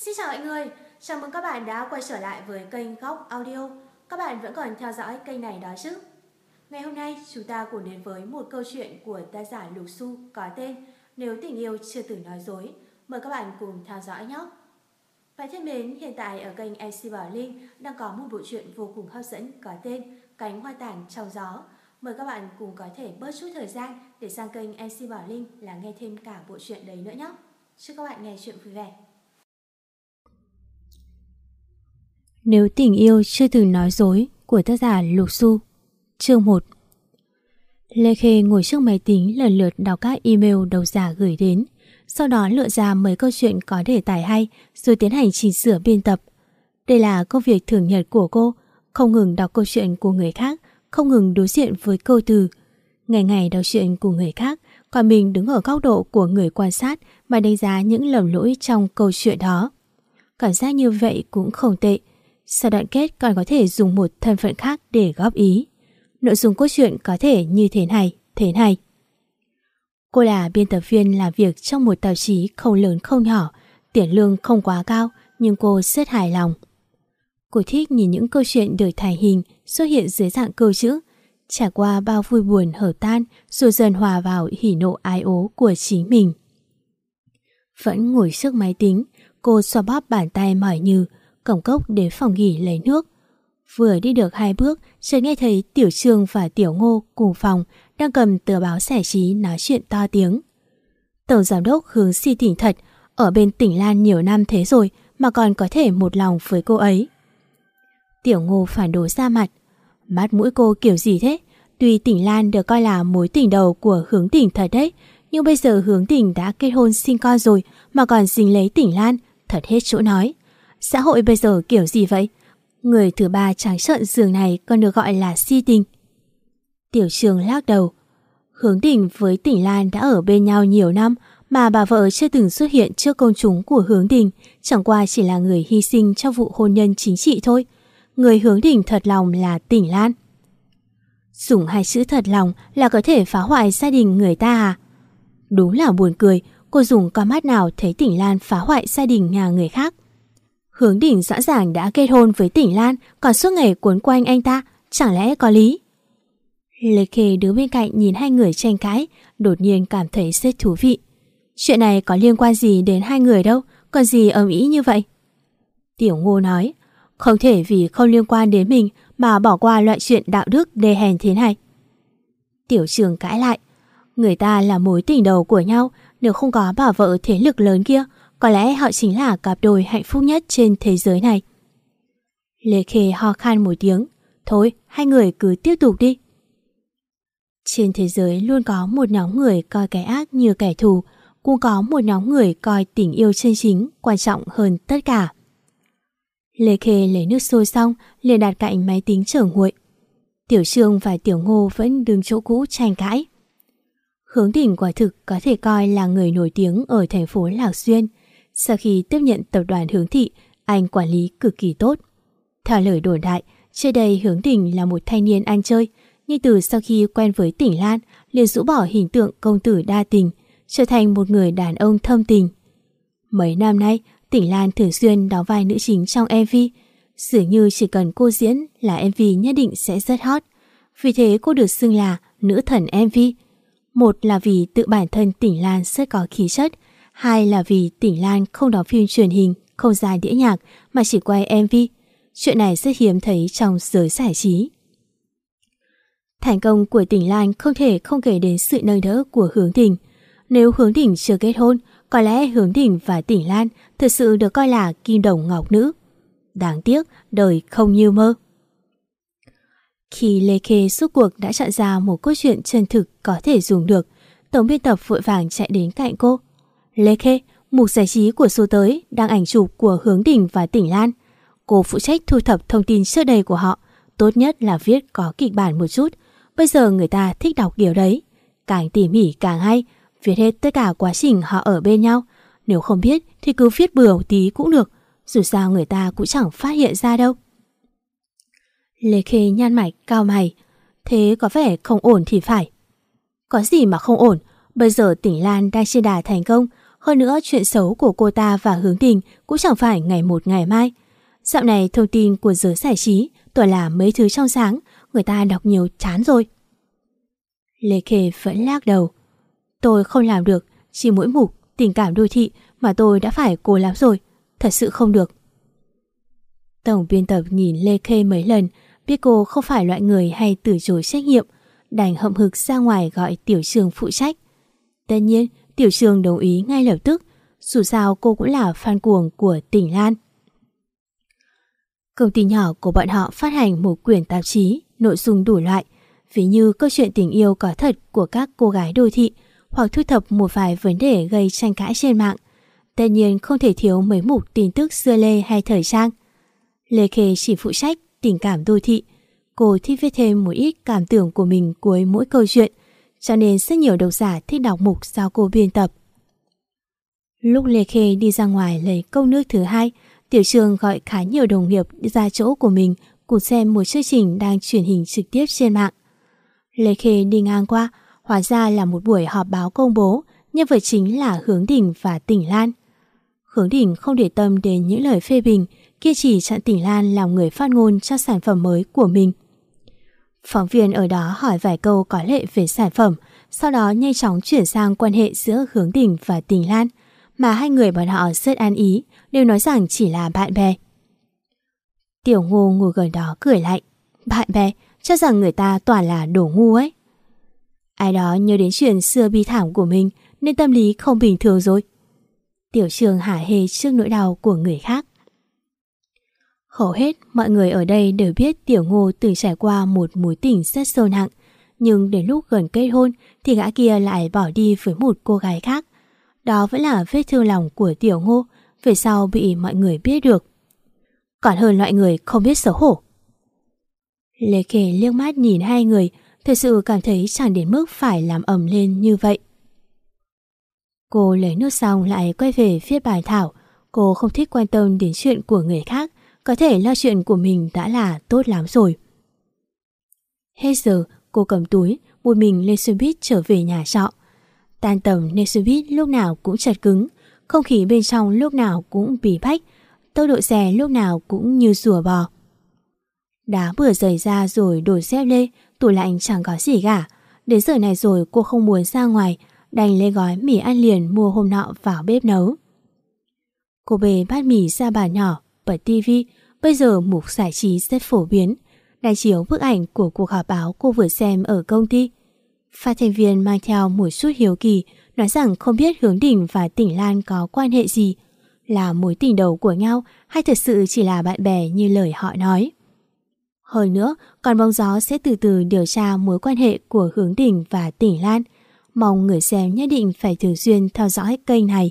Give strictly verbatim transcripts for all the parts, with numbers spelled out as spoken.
Xin chào mọi người, chào mừng các bạn đã quay trở lại với kênh Góc Audio. Các bạn vẫn còn theo dõi kênh này đó chứ? Ngày hôm nay chúng ta cùng đến với một câu chuyện của tác giả Lục Xu có tên Nếu tình yêu chưa từng nói dối. Mời các bạn cùng theo dõi nhé. Bạn thân mến, hiện tại ở kênh em xê Bảo Linh đang có một bộ truyện vô cùng hấp dẫn có tên Cánh hoa tàn trong gió. Mời các bạn cùng có thể bớt chút thời gian để sang kênh em xê Bảo Linh là nghe thêm cả bộ truyện đấy nữa nhé. Chúc các bạn nghe chuyện vui vẻ. Nếu tình yêu chưa từng nói dối của tác giả Lục Xu. Chương một. Lê Khê ngồi trước máy tính lần lượt đọc các email độc giả gửi đến, sau đó lựa ra mấy câu chuyện có đề tài hay rồi tiến hành chỉnh sửa biên tập. Đây là công việc thường nhật của cô, không ngừng đọc câu chuyện của người khác, không ngừng đối diện với câu từ. Ngày ngày đọc chuyện của người khác, còn mình đứng ở góc độ của người quan sát mà đánh giá những lầm lỗi trong câu chuyện đó. Cảm giác như vậy cũng không tệ. Sau đoạn kết còn có thể dùng một thân phận khác để góp ý. Nội dung cốt truyện có thể như thế này, thế này. Cô là biên tập viên làm việc trong một tạp chí không lớn không nhỏ, tiền lương không quá cao nhưng cô rất hài lòng. Cô thích nhìn những câu chuyện được thành hình xuất hiện dưới dạng câu chữ, trải qua bao vui buồn hợp tan rồi dần hòa vào hỉ nộ ái ố của chính mình. Vẫn ngồi trước máy tính, cô xoa bóp bàn tay mỏi như cổng cốc đến phòng nghỉ lấy nước. Vừa đi được hai bước, chợt nghe thấy Tiểu Trương và Tiểu Ngô cùng phòng đang cầm tờ báo giải trí nói chuyện to tiếng. Tổng giám đốc Hướng si tỉnh thật, ở bên tỉnh Lan nhiều năm thế rồi mà còn có thể một lòng với cô ấy. Tiểu Ngô phản đối ra mặt. Mắt mũi cô kiểu gì thế? Tuy tỉnh Lan được coi là mối tình đầu của Hướng Tỉnh thật đấy, nhưng bây giờ Hướng Tỉnh đã kết hôn sinh con rồi mà còn dính lấy tỉnh Lan, thật hết chỗ nói. Xã hội bây giờ kiểu gì vậy? Người thứ ba trắng trợn giường này còn được gọi là si tình. Tiểu Trương lắc đầu. Hướng Đình với Tỉnh Lan đã ở bên nhau nhiều năm mà bà vợ chưa từng xuất hiện trước công chúng của Hướng Đình, chẳng qua chỉ là người hy sinh trong vụ hôn nhân chính trị thôi. Người Hướng Đình thật lòng là Tỉnh Lan. Dùng hai chữ thật lòng là có thể phá hoại gia đình người ta à? Đúng là buồn cười, cô dùng con mắt nào thấy Tỉnh Lan phá hoại gia đình nhà người khác? Hướng Đình rõ ràng đã kết hôn với Tỉnh Lan, còn suốt ngày cuốn quanh anh ta, chẳng lẽ có lý? Lê Khê đứng bên cạnh nhìn hai người tranh cãi, đột nhiên cảm thấy rất thú vị. Chuyện này có liên quan gì đến hai người đâu, còn gì ầm ĩ như vậy? Tiểu Ngô nói, không thể vì không liên quan đến mình mà bỏ qua loại chuyện đạo đức đê hèn thế này. Tiểu Trương cãi lại, người ta là mối tình đầu của nhau, nếu không có bà vợ thế lực lớn kia, có lẽ họ chính là cặp đôi hạnh phúc nhất trên thế giới này. Lê Khê ho khan một tiếng. Thôi, hai người cứ tiếp tục đi. Trên thế giới luôn có một nhóm người coi cái ác như kẻ thù, cũng có một nhóm người coi tình yêu chân chính quan trọng hơn tất cả. Lê Khê lấy nước sôi xong liền đặt cạnh máy tính chờ nguội. Tiểu Trương và Tiểu Ngô vẫn đứng chỗ cũ tranh cãi. Hướng Đình quả thực có thể coi là người nổi tiếng ở thành phố Lạc Xuyên. Sau khi tiếp nhận tập đoàn Hướng Thị, anh quản lý cực kỳ tốt. Theo lời đồn đại, trước đây Hướng Đình là một thanh niên ăn chơi, nhưng từ sau khi quen với Tỉnh Lan, liền rũ bỏ hình tượng công tử đa tình, trở thành một người đàn ông thâm tình. Mấy năm nay, Tỉnh Lan thường xuyên đóng vai nữ chính trong em vê, dường như chỉ cần cô diễn là em vê nhất định sẽ rất hot. Vì thế cô được xưng là nữ thần em vê. Một là vì tự bản thân Tỉnh Lan rất có khí chất, hai là vì Tỉnh Lan không đóng phim truyền hình, không ra đĩa nhạc mà chỉ quay em vê. Chuyện này rất hiếm thấy trong giới giải trí. Thành công của Tỉnh Lan không thể không kể đến sự nâng đỡ của Hướng Đình. Nếu Hướng Đình chưa kết hôn, có lẽ Hướng Đình và Tỉnh Lan thực sự được coi là kim đồng ngọc nữ. Đáng tiếc, đời không như mơ. Khi Lê Khê suốt cuộc đã chọn ra một câu chuyện chân thực có thể dùng được, tổng biên tập vội vàng chạy đến cạnh cô. Lê Khê, mục giải trí của số tới đăng ảnh chụp của Hướng Đình và Tỉnh Lan. Cô phụ trách thu thập thông tin trước đây của họ, tốt nhất là viết có kịch bản một chút. Bây giờ người ta thích đọc điều đấy. Càng tỉ mỉ càng hay, viết hết tất cả quá trình họ ở bên nhau. Nếu không biết thì cứ viết bừa tí cũng được, dù sao người ta cũng chẳng phát hiện ra đâu. Lê Khê nhăn mày cao mày. Thế có vẻ không ổn thì phải. Có gì mà không ổn, bây giờ Tỉnh Lan đang trên đà thành công, Hơn nữa chuyện xấu của cô ta và Hướng Đình cũng chẳng phải ngày một ngày mai. Dạo này thông tin của giới giải trí toàn là mấy thứ trong sáng, người ta đọc nhiều chán rồi. Lê Khê vẫn lắc đầu. Tôi không làm được, chỉ mỗi mục tình cảm đô thị mà tôi đã phải cố lắm rồi, thật sự không được. Tổng biên tập nhìn Lê Khê mấy lần, biết cô không phải loại người hay từ chối trách nhiệm, đành hậm hực ra ngoài gọi Tiểu Trường phụ trách. Tất nhiên, Tiểu Trường đồng ý ngay lập tức, dù sao cô cũng là fan cuồng của Tỉnh Lan. Công ty nhỏ của bọn họ phát hành một quyển tạp chí, nội dung đủ loại, ví như câu chuyện tình yêu có thật của các cô gái đô thị, hoặc thu thập một vài vấn đề gây tranh cãi trên mạng. Tất nhiên không thể thiếu mấy mục tin tức xưa lê hay thời trang. Lê Khê chỉ phụ trách tình cảm đô thị. Cô thích viết thêm một ít cảm tưởng của mình cuối mỗi câu chuyện, cho nên rất nhiều độc giả thích đọc mục do cô biên tập. Lúc Lê Khê đi ra ngoài lấy cốc nước thứ hai, Tiểu Trường gọi khá nhiều đồng nghiệp ra chỗ của mình cùng xem một chương trình đang truyền hình trực tiếp trên mạng. Lê Khê đi ngang qua, hóa ra là một buổi họp báo công bố, nhân vật chính là Hướng Đình và Tỉnh Lan. Hướng Đình không để tâm đến những lời phê bình, kiên trì chọn Tỉnh Lan làm người phát ngôn cho sản phẩm mới của mình. Phóng viên ở đó hỏi vài câu có lệ về sản phẩm, sau đó nhanh chóng chuyển sang quan hệ giữa Hướng Đình và Tỉnh Lan, mà hai người bọn họ rất ăn ý, đều nói rằng chỉ là bạn bè. Tiểu Ngô ngồi gần đó cười lạnh. Bạn bè, cho rằng người ta toàn là đồ ngu ấy. Ai đó nhớ đến chuyện xưa bi thảm của mình nên tâm lý không bình thường rồi. Tiểu Trường hả hê trước nỗi đau của người khác. Hầu hết mọi người ở đây đều biết Tiểu Ngô từng trải qua một mối tình rất sâu nặng, nhưng đến lúc gần kết hôn thì gã kia lại bỏ đi với một cô gái khác. Đó vẫn là vết thương lòng của Tiểu Ngô, về sau bị mọi người biết được. Còn hơn loại người không biết xấu hổ. Lê Khê liếc mắt nhìn hai người, thật sự cảm thấy chẳng đến mức phải làm ầm lên như vậy. Cô lấy nước xong lại quay về viết bài thảo. Cô không thích quan tâm đến chuyện của người khác, có thể lo chuyện của mình đã là tốt lắm rồi. Hết giờ, cô cầm túi, một mình lên xe buýt trở về nhà trọ. Tan tầm nên xe buýt lúc nào cũng chật cứng, không khí bên trong lúc nào cũng bí bách, tốc độ xe lúc nào cũng như rùa bò. Đá bừa rời ra rồi đổ dép lê, tủ lạnh chẳng có gì cả. Đến giờ này rồi cô không muốn ra ngoài, đành lấy gói mì ăn liền mua hôm nọ vào bếp nấu. Cô bê bát mì ra bàn nhỏ, bật tivi. Bây giờ mục giải trí rất phổ biến, đang chiếu bức ảnh của cuộc họp báo cô vừa xem ở công ty. Phát thanh viên mang theo một chút hiếu kỳ, nói rằng không biết Hướng Đình và Tỉnh Lan có quan hệ gì, là mối tình đầu của nhau hay thật sự chỉ là bạn bè như lời họ nói. Hơn nữa, còn bóng gió sẽ từ từ điều tra mối quan hệ của Hướng Đình và Tỉnh Lan. Mong người xem nhất định phải thường xuyên theo dõi kênh này.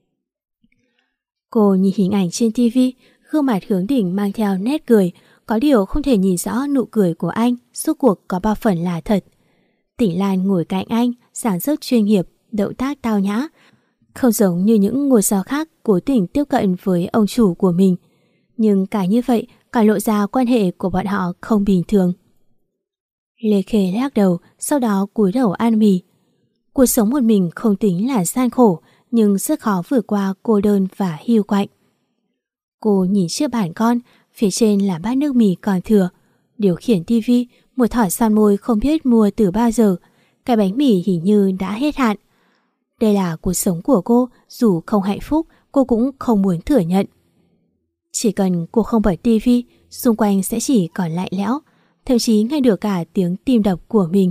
Cô nhìn hình ảnh trên tivi, gương mặt Hướng Đình mang theo nét cười, có điều không thể nhìn rõ nụ cười của anh suốt cuộc có bao phần là thật. Tỉnh Lan ngồi cạnh anh, dáng dấp chuyên nghiệp, động tác tao nhã, không giống như những ngôi sao khác cố tình tiếp cận với ông chủ của mình. Nhưng cả như vậy, cả lộ ra quan hệ của bọn họ không bình thường. Lê Khê lắc đầu, sau đó cúi đầu ăn mì. Cuộc sống một mình không tính là gian khổ, nhưng rất khó vượt qua cô đơn và hiu quạnh. Cô nhìn chiếc bàn con, phía trên là bát nước mì còn thừa. Điều khiển tivi, một thỏi son môi không biết mua từ bao giờ. Cái bánh mì hình như đã hết hạn. Đây là cuộc sống của cô, dù không hạnh phúc, cô cũng không muốn thừa nhận. Chỉ cần cô không bật tivi, xung quanh sẽ chỉ còn lạnh lẽo, thậm chí nghe được cả tiếng tim đập của mình.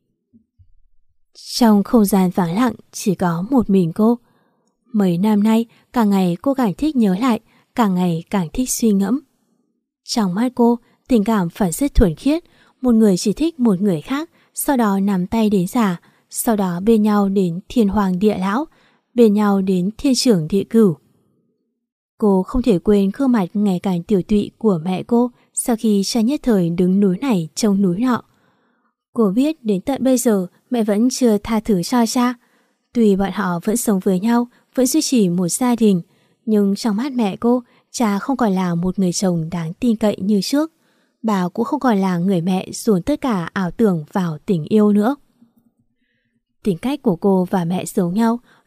Trong không gian vắng lặng chỉ có một mình cô. Mấy năm nay, càng ngày cô càng thích nhớ lại, càng ngày càng thích suy ngẫm. Trong mắt cô, tình cảm phải rất thuần khiết, một người chỉ thích một người khác, sau đó nắm tay đến già, sau đó bên nhau đến thiên hoàng địa lão, bên nhau đến thiên trưởng địa cửu. Cô không thể quên gương mặt ngày càng tiểu tụy của mẹ cô sau khi cha nhất thời đứng núi này trông núi nọ. Cô biết đến tận bây giờ mẹ vẫn chưa tha thứ cho cha. Tuy bọn họ vẫn sống với nhau, vẫn duy trì một gia đình, nhưng trong mắt mẹ cô, cha không còn là một người chồng đáng tin cậy như trước. Bà cũng không còn là người mẹ dồn tất cả ảo tưởng vào tình yêu nữa. Tính cách của cô và mẹ giống nhau,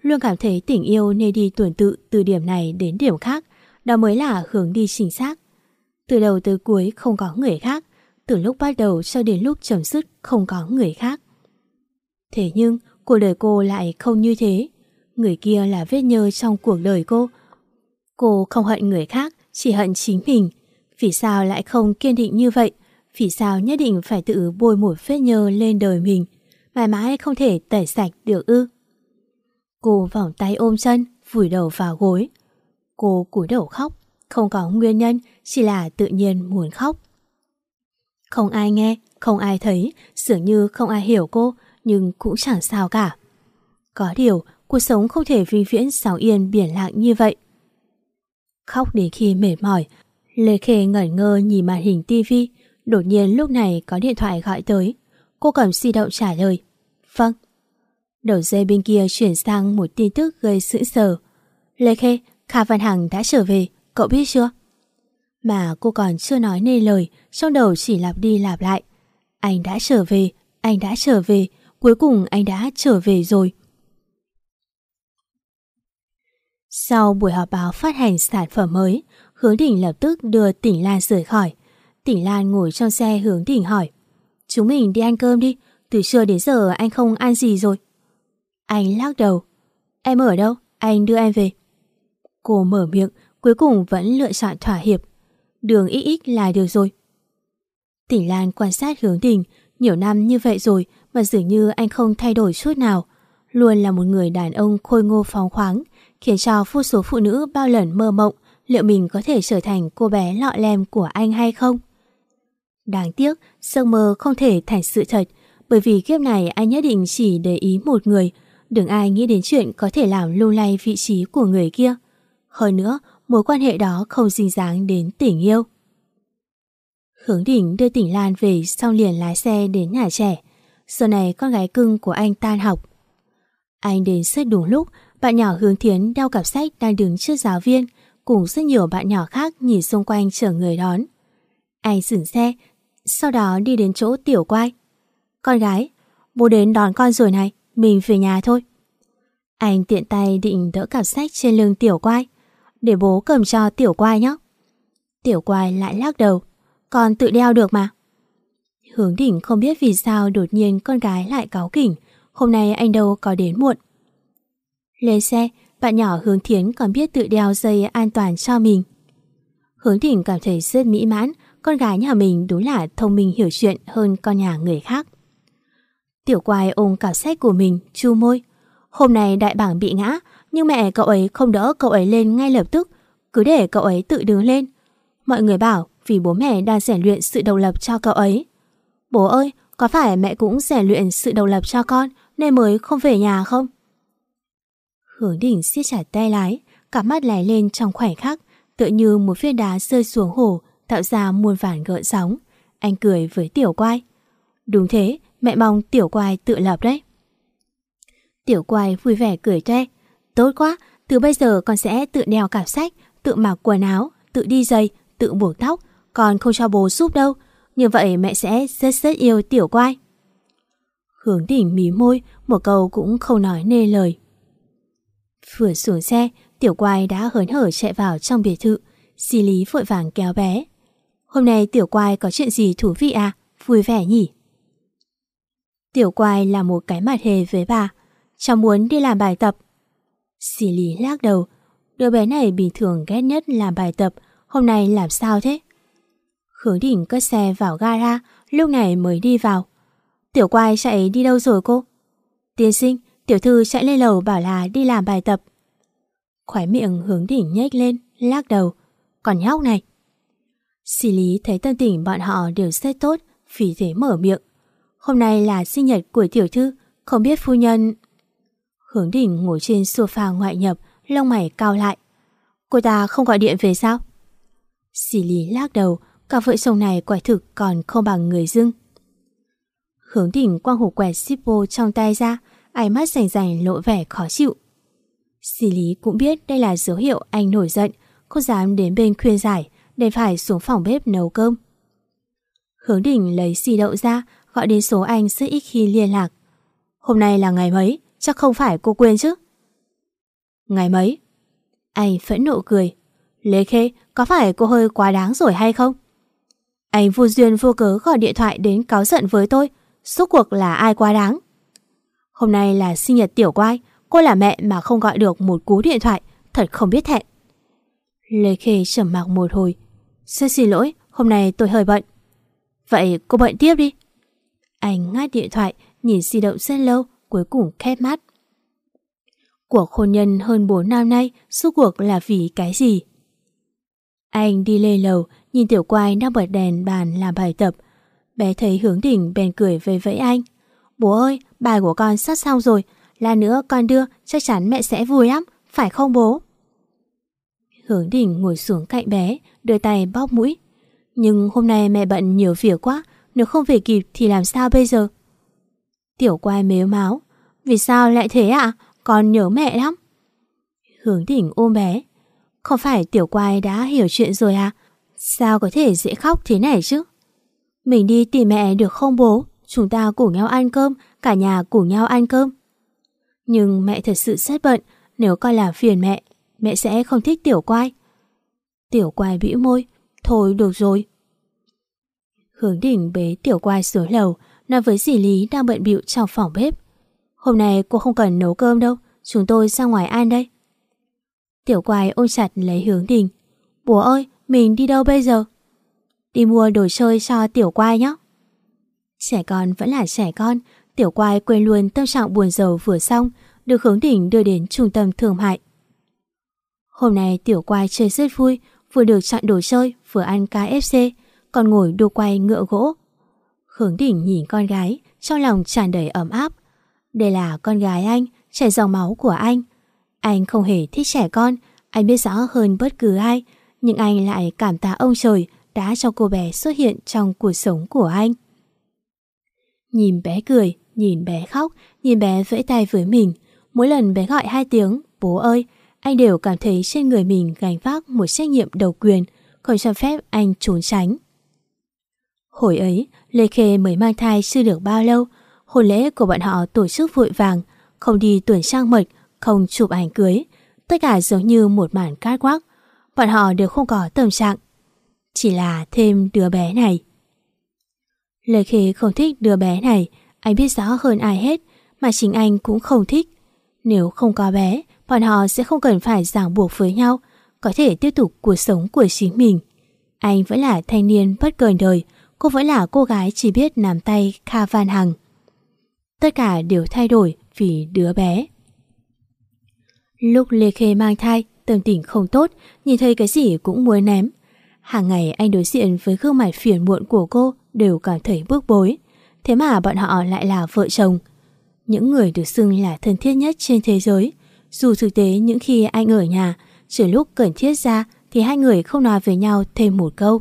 luôn cảm thấy tình yêu nên đi tuần tự từ điểm này đến điểm khác, đó mới là hướng đi chính xác. Từ đầu tới cuối không có người khác, từ lúc bắt đầu cho đến lúc chấm dứt không có người khác. Thế nhưng cuộc đời cô lại không như thế. Người kia là vết nhơ trong cuộc đời cô. Cô không hận người khác, chỉ hận chính mình. Vì sao lại không kiên định như vậy? Vì sao nhất định phải tự bôi một vết nhơ lên đời mình, mãi mãi không thể tẩy sạch được ư? Cô vòng tay ôm chân, vùi đầu vào gối. Cô cúi đầu khóc, không có nguyên nhân, chỉ là tự nhiên muốn khóc. Không ai nghe, không ai thấy, dường như không ai hiểu cô, nhưng cũng chẳng sao cả. Có điều, cuộc sống không thể vĩnh viễn sóng yên biển lặng như vậy. Khóc đến khi mệt mỏi, Lê Khê ngẩn ngơ nhìn màn hình tivi. Đột nhiên lúc này có điện thoại gọi tới. Cô cầm di động trả lời. Vâng. Đầu dây bên kia chuyển sang một tin tức gây sững sờ. Lê Khê, Kha Văn Hằng đã trở về, cậu biết chưa? Mà cô còn chưa nói nên lời, trong đầu chỉ lặp đi lặp lại. Anh đã trở về, anh đã trở về, cuối cùng anh đã trở về rồi. Sau buổi họp báo phát hành sản phẩm mới, Hướng Đỉnh lập tức đưa Tỉnh Lan rời khỏi. Tỉnh Lan ngồi trong xe Hướng Đỉnh hỏi. Chúng mình đi ăn cơm đi, từ trưa đến giờ anh không ăn gì rồi. Anh lắc đầu. Em ở đâu? Anh đưa em về. Cô mở miệng, cuối cùng vẫn lựa chọn thỏa hiệp. Đường ích ích là được rồi. Tỉnh Lan quan sát Hướng Đỉnh. Nhiều năm như vậy rồi mà dường như anh không thay đổi chút nào. Luôn là một người đàn ông khôi ngô phóng khoáng, khiến cho vô số phụ nữ bao lần mơ mộng liệu mình có thể trở thành cô bé lọ lem của anh hay không. Đáng tiếc, giấc mơ không thể thành sự thật, bởi vì kiếp này anh nhất định chỉ để ý một người, đừng ai nghĩ đến chuyện có thể làm lung lay vị trí của người kia. Hơn nữa, mối quan hệ đó không dính dáng đến tình yêu. Hướng Đỉnh đưa Tỉnh Lan về xong liền lái xe đến nhà trẻ. Giờ này con gái cưng của anh tan học. Anh đến rất đúng lúc, bạn nhỏ Hướng Thiến đeo cặp sách đang đứng trước giáo viên, cùng rất nhiều bạn nhỏ khác nhìn xung quanh chờ người đón. Anh dừng xe, sau đó đi đến chỗ Tiểu Quai. Con gái, bố đến đón con rồi này, mình về nhà thôi. Anh tiện tay định đỡ cặp sách trên lưng Tiểu Quai. Để bố cầm cho Tiểu Quai nhé. Tiểu Quai lại lắc đầu. Con tự đeo được mà. Hướng Đỉnh không biết vì sao đột nhiên con gái lại cáu kỉnh. Hôm nay anh đâu có đến muộn. Lên xe, bạn nhỏ Hướng Thiến còn biết tự đeo dây an toàn cho mình. Hướng Đỉnh cảm thấy rất mỹ mãn. Con gái nhà mình đúng là thông minh hiểu chuyện hơn con nhà người khác. Tiểu Quai ôm cặp sách của mình, chu môi. Hôm nay đại bảng bị ngã, nhưng mẹ cậu ấy không đỡ cậu ấy lên ngay lập tức, cứ để cậu ấy tự đứng lên. Mọi người bảo vì bố mẹ đang rèn luyện sự độc lập cho cậu ấy. Bố ơi, có phải mẹ cũng rèn luyện sự độc lập cho con nên mới không về nhà không? Hướng Đỉnh siết chặt tay lái, cả mắt lóe lên trong khoảnh khắc, tựa như một viên đá rơi xuống hồ, tạo ra muôn vàn gợn sóng. Anh cười với Tiểu Quai. Đúng thế, mẹ mong Tiểu Quai tự lập đấy. Tiểu Quai vui vẻ cười toe. Tốt quá, từ bây giờ con sẽ tự đeo cặp sách, tự mặc quần áo, tự đi giày, tự buộc tóc, còn không cho bố giúp đâu. Như vậy mẹ sẽ rất rất yêu Tiểu Quai. Hướng Đỉnh mí môi, một câu cũng không nói nên lời. Vừa xuống xe, Tiểu Quai đã hớn hở chạy vào trong biệt thự. Di Lý vội vàng kéo bé. Hôm nay Tiểu Quai có chuyện gì thú vị à? Vui vẻ nhỉ? Tiểu Quai là một cái mặt hề với bà. Cháu muốn đi làm bài tập. Di Lý lắc đầu. Đứa bé này bình thường ghét nhất làm bài tập. Hôm nay làm sao thế? Hướng Đỉnh cất xe vào gara, lúc này mới đi vào. Tiểu Quai chạy đi đâu rồi cô? Tiên sinh, tiểu thư chạy lên lầu bảo là đi làm bài tập. Khóe miệng Hướng Đỉnh nhếch lên, lắc đầu. Còn nhóc này. Di Lý thấy tâm tình bọn họ đều rất tốt, vì thế mở miệng. Hôm nay là sinh nhật của tiểu thư, không biết phu nhân... Hướng Đỉnh ngồi trên sofa ngoại nhập, lông mày cau lại. Cô ta không gọi điện về sao? Di Lý lắc đầu, cả vợ chồng này quả thực còn không bằng người dưng. Hướng Đỉnh quăng hộp quẹt Zippo trong tay ra, ánh mắt rành rành lộ vẻ khó chịu. Di Lý cũng biết đây là dấu hiệu anh nổi giận, không dám đến bên khuyên giải, đành phải xuống phòng bếp nấu cơm. Hướng Đỉnh lấy di động ra, gọi đến số anh rất ít khi liên lạc. Hôm nay là ngày mấy, chắc không phải cô quên chứ? Ngày mấy? Anh phẫn nộ cười. Lê Khê, có phải cô hơi quá đáng rồi hay không? Anh vô duyên vô cớ gọi điện thoại đến cáu giận với tôi. Rốt cuộc là ai quá đáng? Hôm nay là sinh nhật Tiểu Quai, cô là mẹ mà không gọi được một cú điện thoại, thật không biết thẹn. Lê Khê trầm mặc một hồi. Rất xin lỗi, hôm nay tôi hơi bận. Vậy cô bận tiếp đi. Anh ngắt điện thoại, nhìn di động rất lâu, cuối cùng khép mắt. Cuộc hôn nhân hơn bốn năm nay, suốt cuộc là vì cái gì? Anh đi lên lầu, nhìn Tiểu Quai đang bật đèn bàn làm bài tập. Bé thấy Hướng Đỉnh bèn cười vẫy vẫy anh. Bố ơi, bài của con sắp xong rồi, lát nữa con đưa, chắc chắn mẹ sẽ vui lắm, phải không bố? Hướng Đỉnh ngồi xuống cạnh bé, đưa tay bóp mũi. Nhưng hôm nay mẹ bận nhiều việc quá, nếu không về kịp thì làm sao bây giờ? Tiểu Quai mếu máo. Vì sao lại thế ạ? À? Con nhớ mẹ lắm. Hướng Đỉnh ôm bé. Không phải Tiểu Quai đã hiểu chuyện rồi à? Sao có thể dễ khóc thế này chứ? Mình đi tìm mẹ được không bố? Chúng ta cùng nhau ăn cơm, cả nhà cùng nhau ăn cơm. Nhưng mẹ thật sự rất bận, nếu con làm phiền mẹ, mẹ sẽ không thích Tiểu Quai. Tiểu Quai bĩu môi. Thôi được rồi. Hướng Đỉnh bế Tiểu Quai xuống lầu, nói với dì Lý đang bận bịu trong phòng bếp. Hôm nay cô không cần nấu cơm đâu, chúng tôi ra ngoài ăn đây. Tiểu Quai ôm chặt lấy Hướng Đỉnh. Bố ơi, mình đi đâu bây giờ? Đi mua đồ chơi cho Tiểu Quai nhé. Trẻ con vẫn là trẻ con, Tiểu Quai quên luôn tâm trạng buồn rầu vừa xong, được Hướng Đỉnh đưa đến trung tâm thương mại. Hôm nay Tiểu Quai chơi rất vui, vừa được chọn đồ chơi, vừa ăn ca ép xê, còn ngồi đu quay ngựa gỗ. Hướng Đỉnh nhìn con gái, trong lòng tràn đầy ấm áp. Đây là con gái anh, chảy dòng máu của anh. Anh không hề thích trẻ con, anh biết rõ hơn bất cứ ai, nhưng anh lại cảm tạ ông trời đã cho cô bé xuất hiện trong cuộc sống của anh. Nhìn bé cười, nhìn bé khóc, nhìn bé vẫy tay với mình. Mỗi lần bé gọi hai tiếng bố ơi, anh đều cảm thấy trên người mình gánh vác một trách nhiệm độc quyền, không cho phép anh trốn tránh. Hồi ấy, Lê Khê mới mang thai chưa được bao lâu, hôn lễ của bọn họ tổ chức vội vàng, không đi tuần trăng mật, không chụp ảnh cưới, tất cả giống như một màn catwalk. Bọn họ đều không có tâm trạng, chỉ là thêm đứa bé này. Lê Khê không thích đứa bé này, anh biết rõ hơn ai hết, mà chính anh cũng không thích. Nếu không có bé, bọn họ sẽ không cần phải ràng buộc với nhau, có thể tiếp tục cuộc sống của chính mình. Anh vẫn là thanh niên bất cần đời, cô vẫn là cô gái chỉ biết nắm tay Kha Van Hằng. Tất cả đều thay đổi vì đứa bé. Lúc Lê Khê mang thai, tâm tình không tốt, nhìn thấy cái gì cũng muốn ném. Hàng ngày anh đối diện với gương mặt phiền muộn của cô đều cảm thấy bức bối. Thế mà bọn họ lại là vợ chồng, những người được xưng là thân thiết nhất trên thế giới. Dù thực tế những khi anh ở nhà, trừ lúc cần thiết ra thì hai người không nói với nhau thêm một câu.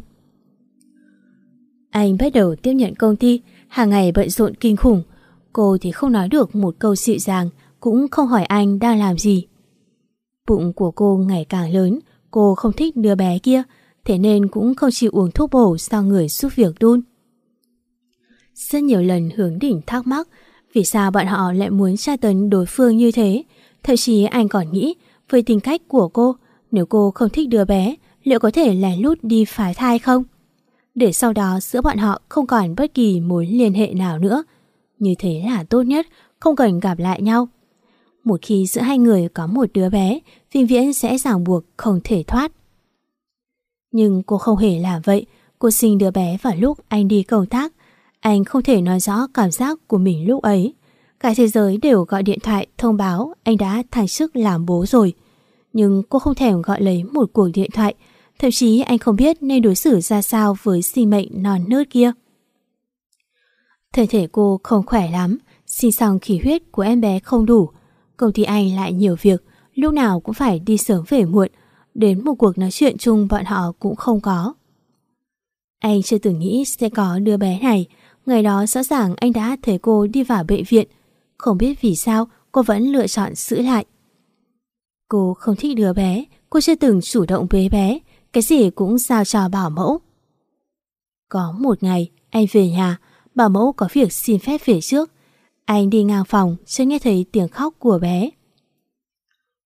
Anh bắt đầu tiếp nhận công ty, hàng ngày bận rộn kinh khủng. Cô thì không nói được một câu dịu dàng, cũng không hỏi anh đang làm gì. Bụng của cô ngày càng lớn, cô không thích đứa bé kia, thế nên cũng không chịu uống thuốc bổ do người giúp việc đun. Rất nhiều lần Hướng Đỉnh thắc mắc vì sao bọn họ lại muốn tra tấn đối phương như thế. Thậm chí anh còn nghĩ với tính cách của cô, nếu cô không thích đứa bé, liệu có thể lén lút đi phá thai không? Để sau đó giữa bọn họ không còn bất kỳ mối liên hệ nào nữa. Như thế là tốt nhất, không cần gặp lại nhau. Một khi giữa hai người có một đứa bé, vĩnh viễn sẽ ràng buộc không thể thoát. Nhưng cô không hề làm vậy. Cô sinh đứa bé vào lúc anh đi công tác. Anh không thể nói rõ cảm giác của mình lúc ấy. Cả thế giới đều gọi điện thoại thông báo anh đã thành sức làm bố rồi. Nhưng cô không thèm gọi lấy một cuộc điện thoại. Thậm chí anh không biết nên đối xử ra sao với sinh mệnh non nớt kia. Thân thể cô không khỏe lắm, sinh xong khí huyết của em bé không đủ. Công ty anh lại nhiều việc, lúc nào cũng phải đi sớm về muộn. Đến một cuộc nói chuyện chung bọn họ cũng không có. Anh chưa từng nghĩ sẽ có đứa bé này. Ngày đó rõ ràng anh đã thấy cô đi vào bệnh viện. Không biết vì sao cô vẫn lựa chọn giữ lại. Cô không thích đứa bé, cô chưa từng chủ động bế bé, cái gì cũng giao cho bảo mẫu. Có một ngày anh về nhà, bảo mẫu có việc xin phép về trước. Anh đi ngang phòng, chưa nghe thấy tiếng khóc của bé.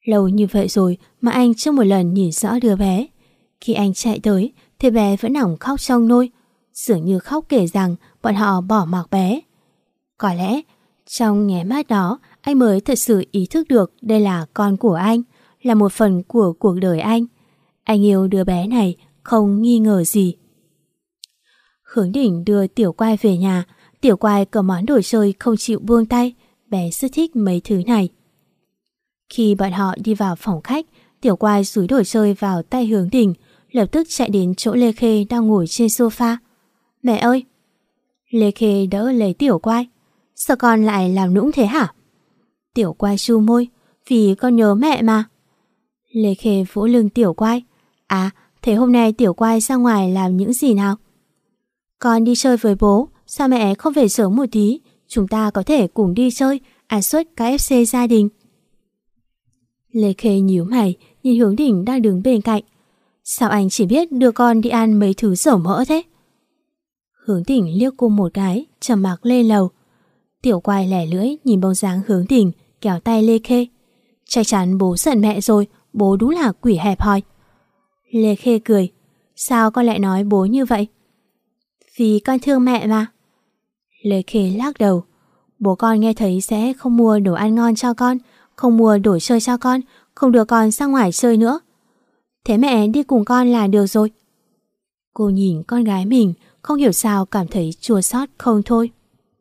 Lâu như vậy rồi mà anh chưa một lần nhìn rõ đứa bé. Khi anh chạy tới thì bé vẫn nằm khóc trong nôi, dường như khóc kể rằng bọn họ bỏ mặc bé. Có lẽ trong nháy mắt đó anh mới thật sự ý thức được đây là con của anh, là một phần của cuộc đời anh. Anh yêu đứa bé này không nghi ngờ gì. Hướng Đỉnh đưa Tiểu Quai về nhà. Tiểu Quai cầm món đồ chơi không chịu buông tay. Bé rất thích mấy thứ này. Khi bọn họ đi vào phòng khách, Tiểu Quai dúi đồ chơi vào tay Hướng Đỉnh, lập tức chạy đến chỗ Lê Khê đang ngồi trên sofa. Mẹ ơi! Lê Khê đỡ lấy Tiểu Quai. Sao con lại làm nũng thế hả? Tiểu Quai chu môi. Vì con nhớ mẹ mà. Lê Khê vỗ lưng Tiểu Quai. À, thế hôm nay Tiểu Quai ra ngoài làm những gì nào? Con đi chơi với bố. Sao mẹ không về sớm một tí? Chúng ta có thể cùng đi chơi, ăn suất ca ép xê gia đình. Lê Khê nhíu mày, nhìn Hướng Đỉnh đang đứng bên cạnh. Sao anh chỉ biết đưa con đi ăn mấy thứ dở mỡ thế? Hướng Đỉnh liếc cô một cái, trầm mặc lên lầu. Tiểu Quai lẻ lưỡi nhìn bóng dáng Hướng Đỉnh, kéo tay Lê Khê. Chắc chắn bố giận mẹ rồi, bố đúng là quỷ hẹp hòi. Lê Khê cười. Sao con lại nói bố như vậy? Vì con thương mẹ mà. Lê Khê lắc đầu. Bố con nghe thấy sẽ không mua đồ ăn ngon cho con, không mua đồ chơi cho con, không đưa con ra ngoài chơi nữa. Thế mẹ đi cùng con là được rồi. Cô nhìn con gái mình, không hiểu sao cảm thấy chua xót không thôi.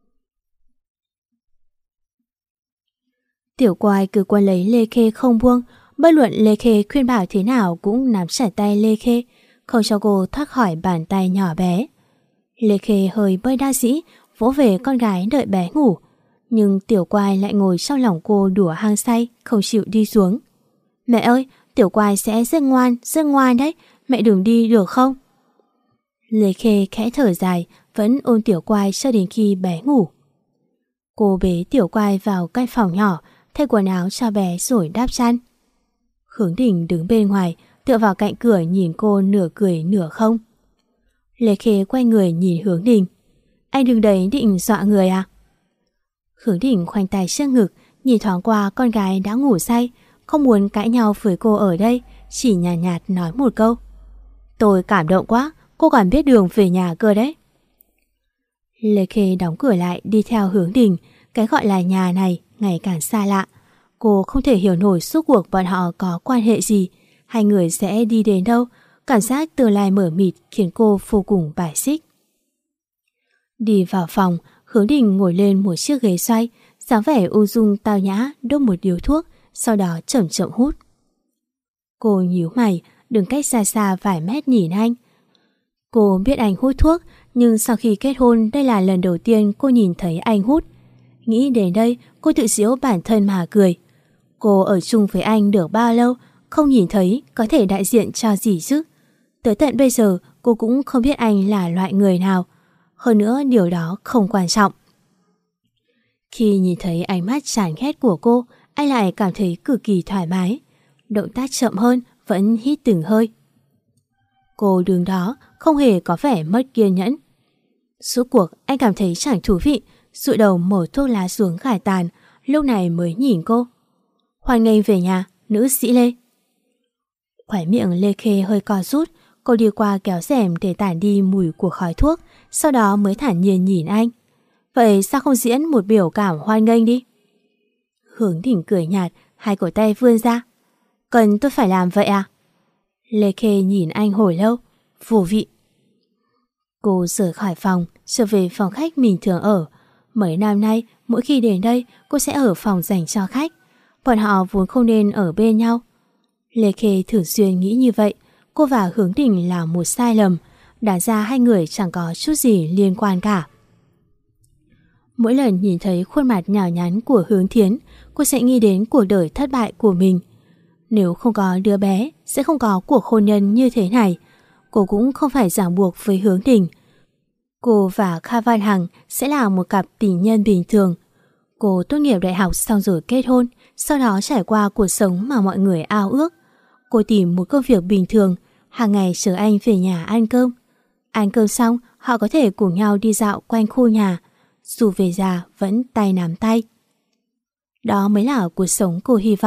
Tiểu Quai cứ quấn lấy Lê Khê không buông. Bất luận Lê Khê khuyên bảo thế nào cũng nắm chặt tay Lê Khê, không cho cô thoát khỏi bàn tay nhỏ bé. Lê Khê hơi bơi đa dĩ, vỗ về con gái đợi bé ngủ. Nhưng Tiểu Quai lại ngồi trong lòng cô đùa hang say, không chịu đi xuống. Mẹ ơi, Tiểu Quai sẽ rất ngoan, rất ngoan đấy, mẹ đừng đi được không? Lê Khê khẽ thở dài, vẫn ôm Tiểu Quai cho đến khi bé ngủ. Cô bế Tiểu Quai vào căn phòng nhỏ, thay quần áo cho bé rồi đắp chăn. Hướng Đỉnh đứng bên ngoài, tựa vào cạnh cửa nhìn cô nửa cười nửa không. Lê Khê quay người nhìn Hướng Đỉnh. Anh đứng đấy định dọa người à? Hướng Đỉnh khoanh tay trước ngực, nhìn thoáng qua con gái đã ngủ say, không muốn cãi nhau với cô ở đây, chỉ nhàn nhạt, nhạt nói một câu. Tôi cảm động quá, cô còn biết đường về nhà cơ đấy. Lê Khê đóng cửa lại đi theo Hướng Đỉnh. Cái gọi là nhà này ngày càng xa lạ. Cô không thể hiểu nổi suốt cuộc bọn họ có quan hệ gì, hai người sẽ đi đến đâu. Cảm giác tương lai mở mịt khiến cô vô cùng bài xích. Đi vào phòng, Hướng Đỉnh ngồi lên một chiếc ghế xoay, dáng vẻ ung dung tao nhã, đốt một điếu thuốc, sau đó chậm chậm hút. Cô nhíu mày, đứng cách xa xa vài mét nhìn anh. Cô biết anh hút thuốc, nhưng sau khi kết hôn đây là lần đầu tiên cô nhìn thấy anh hút. Nghĩ đến đây, cô tự giễu bản thân mà cười. Cô ở chung với anh được bao lâu, không nhìn thấy có thể đại diện cho gì chứ. Tới tận bây giờ cô cũng không biết anh là loại người nào. Hơn nữa điều đó không quan trọng. Khi nhìn thấy ánh mắt chán ghét của cô, anh lại cảm thấy cực kỳ thoải mái. Động tác chậm hơn, vẫn hít từng hơi. Cô đứng đó không hề có vẻ mất kiên nhẫn. Suốt cuộc anh cảm thấy chẳng thú vị, dụi đầu mở thuốc lá xuống khải tàn, lúc này mới nhìn cô. Hoan nghênh về nhà, nữ sĩ Lê. Khóe miệng Lê Khê hơi co rút, cô đi qua kéo rèm để tản đi mùi của khói thuốc, sau đó mới thản nhiên nhìn anh. Vậy sao không diễn một biểu cảm hoan nghênh đi? Hướng Đỉnh cười nhạt, hai cổ tay vươn ra. Cần tôi phải làm vậy à? Lê Khê nhìn anh hồi lâu, vô vị. Cô rời khỏi phòng, trở về phòng khách mình thường ở. Mấy năm nay, mỗi khi đến đây, cô sẽ ở phòng dành cho khách. Bọn họ vốn không nên ở bên nhau. Lê Khê thường xuyên nghĩ như vậy. Cô và Hướng Đỉnh là một sai lầm. Đáng ra hai người chẳng có chút gì liên quan cả. Mỗi lần nhìn thấy khuôn mặt nhào nhắn của Hướng Thiến, cô sẽ nghĩ đến cuộc đời thất bại của mình. Nếu không có đứa bé, sẽ không có cuộc hôn nhân như thế này. Cô cũng không phải ràng buộc với Hướng Đỉnh. Cô và Kha Văn Hằng sẽ là một cặp tình nhân bình thường. Cô tốt nghiệp đại học xong rồi kết hôn, sau đó trải qua cuộc sống mà mọi người ao ước. Cô tìm một công việc bình thường, hàng ngày chờ anh về nhà ăn cơm. Ăn cơm xong, họ có thể cùng nhau đi dạo quanh khu nhà. Dù về già vẫn tay nắm tay. Đó mới là cuộc sống cô hy vọng,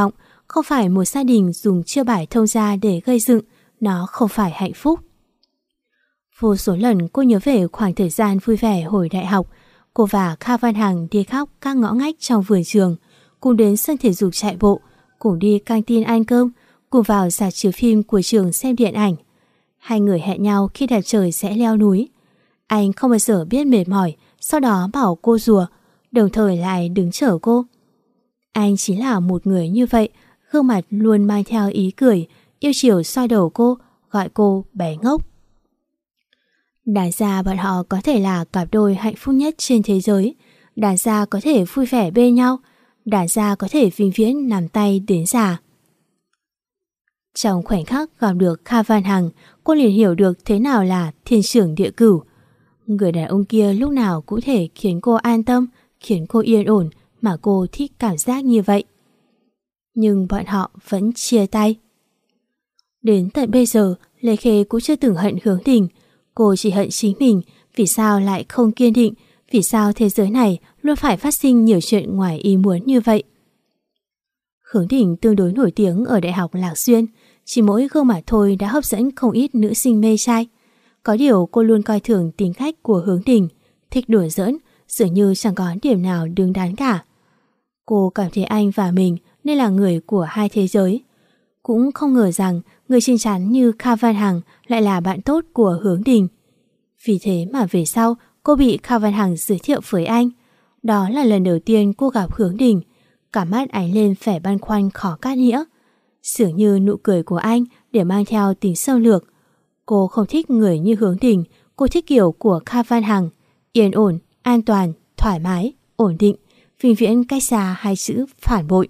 không phải một gia đình dùng chiêu bài thông gia để gây dựng, nó không phải hạnh phúc. Vô số lần cô nhớ về khoảng thời gian vui vẻ hồi đại học. Cô và Kha Văn Hằng đi khắp các ngõ ngách trong vườn trường, cùng đến sân thể dục chạy bộ, cùng đi căng tin ăn cơm, cùng vào rạp chiếu phim của trường xem điện ảnh. Hai người hẹn nhau khi đẹp trời sẽ leo núi. Anh không bao giờ biết mệt mỏi, sau đó bảo cô rùa, đồng thời lại đứng chở cô. Anh chính là một người như vậy, gương mặt luôn mang theo ý cười, yêu chiều xoa đầu cô, gọi cô bé ngốc. Đáng ra bọn họ có thể là cặp đôi hạnh phúc nhất trên thế giới. Đáng ra có thể vui vẻ bên nhau. Đáng ra có thể vĩnh viễn nắm tay đến già. Trong khoảnh khắc gặp được Kha Văn Hằng, cô liền hiểu được thế nào là thiên trưởng địa cửu. Người đàn ông kia lúc nào cũng thể khiến cô an tâm, khiến cô yên ổn, mà cô thích cảm giác như vậy. Nhưng bọn họ vẫn chia tay. Đến tận bây giờ, Lê Khê cũng chưa từng hận Hướng Đình. Cô chỉ hận chính mình, vì sao lại không kiên định, vì sao thế giới này luôn phải phát sinh nhiều chuyện ngoài ý muốn như vậy. Hướng Đình tương đối nổi tiếng ở Đại học Lạc Xuyên, chỉ mỗi gương mặt thôi đã hấp dẫn không ít nữ sinh mê trai. Có điều cô luôn coi thường tính cách của Hướng Đình, thích đùa giỡn, dường như chẳng có điểm nào đứng đắn cả. Cô cảm thấy anh và mình nên là người của hai thế giới. Cũng không ngờ rằng người xinh xắn như Kha Văn Hằng lại là bạn tốt của Hướng Đình. Vì thế mà về sau cô bị Kha Văn Hằng giới thiệu với anh. Đó là lần đầu tiên cô gặp Hướng Đình. Cả mắt ánh lên vẻ băn khoăn khó cắt nghĩa. Dường như nụ cười của anh để mang theo tính sâu lược. Cô không thích người như Hướng Đình, cô thích kiểu của Kha Văn Hằng. Yên ổn, an toàn, thoải mái, ổn định, vĩnh viễn cách xa hai chữ phản bội.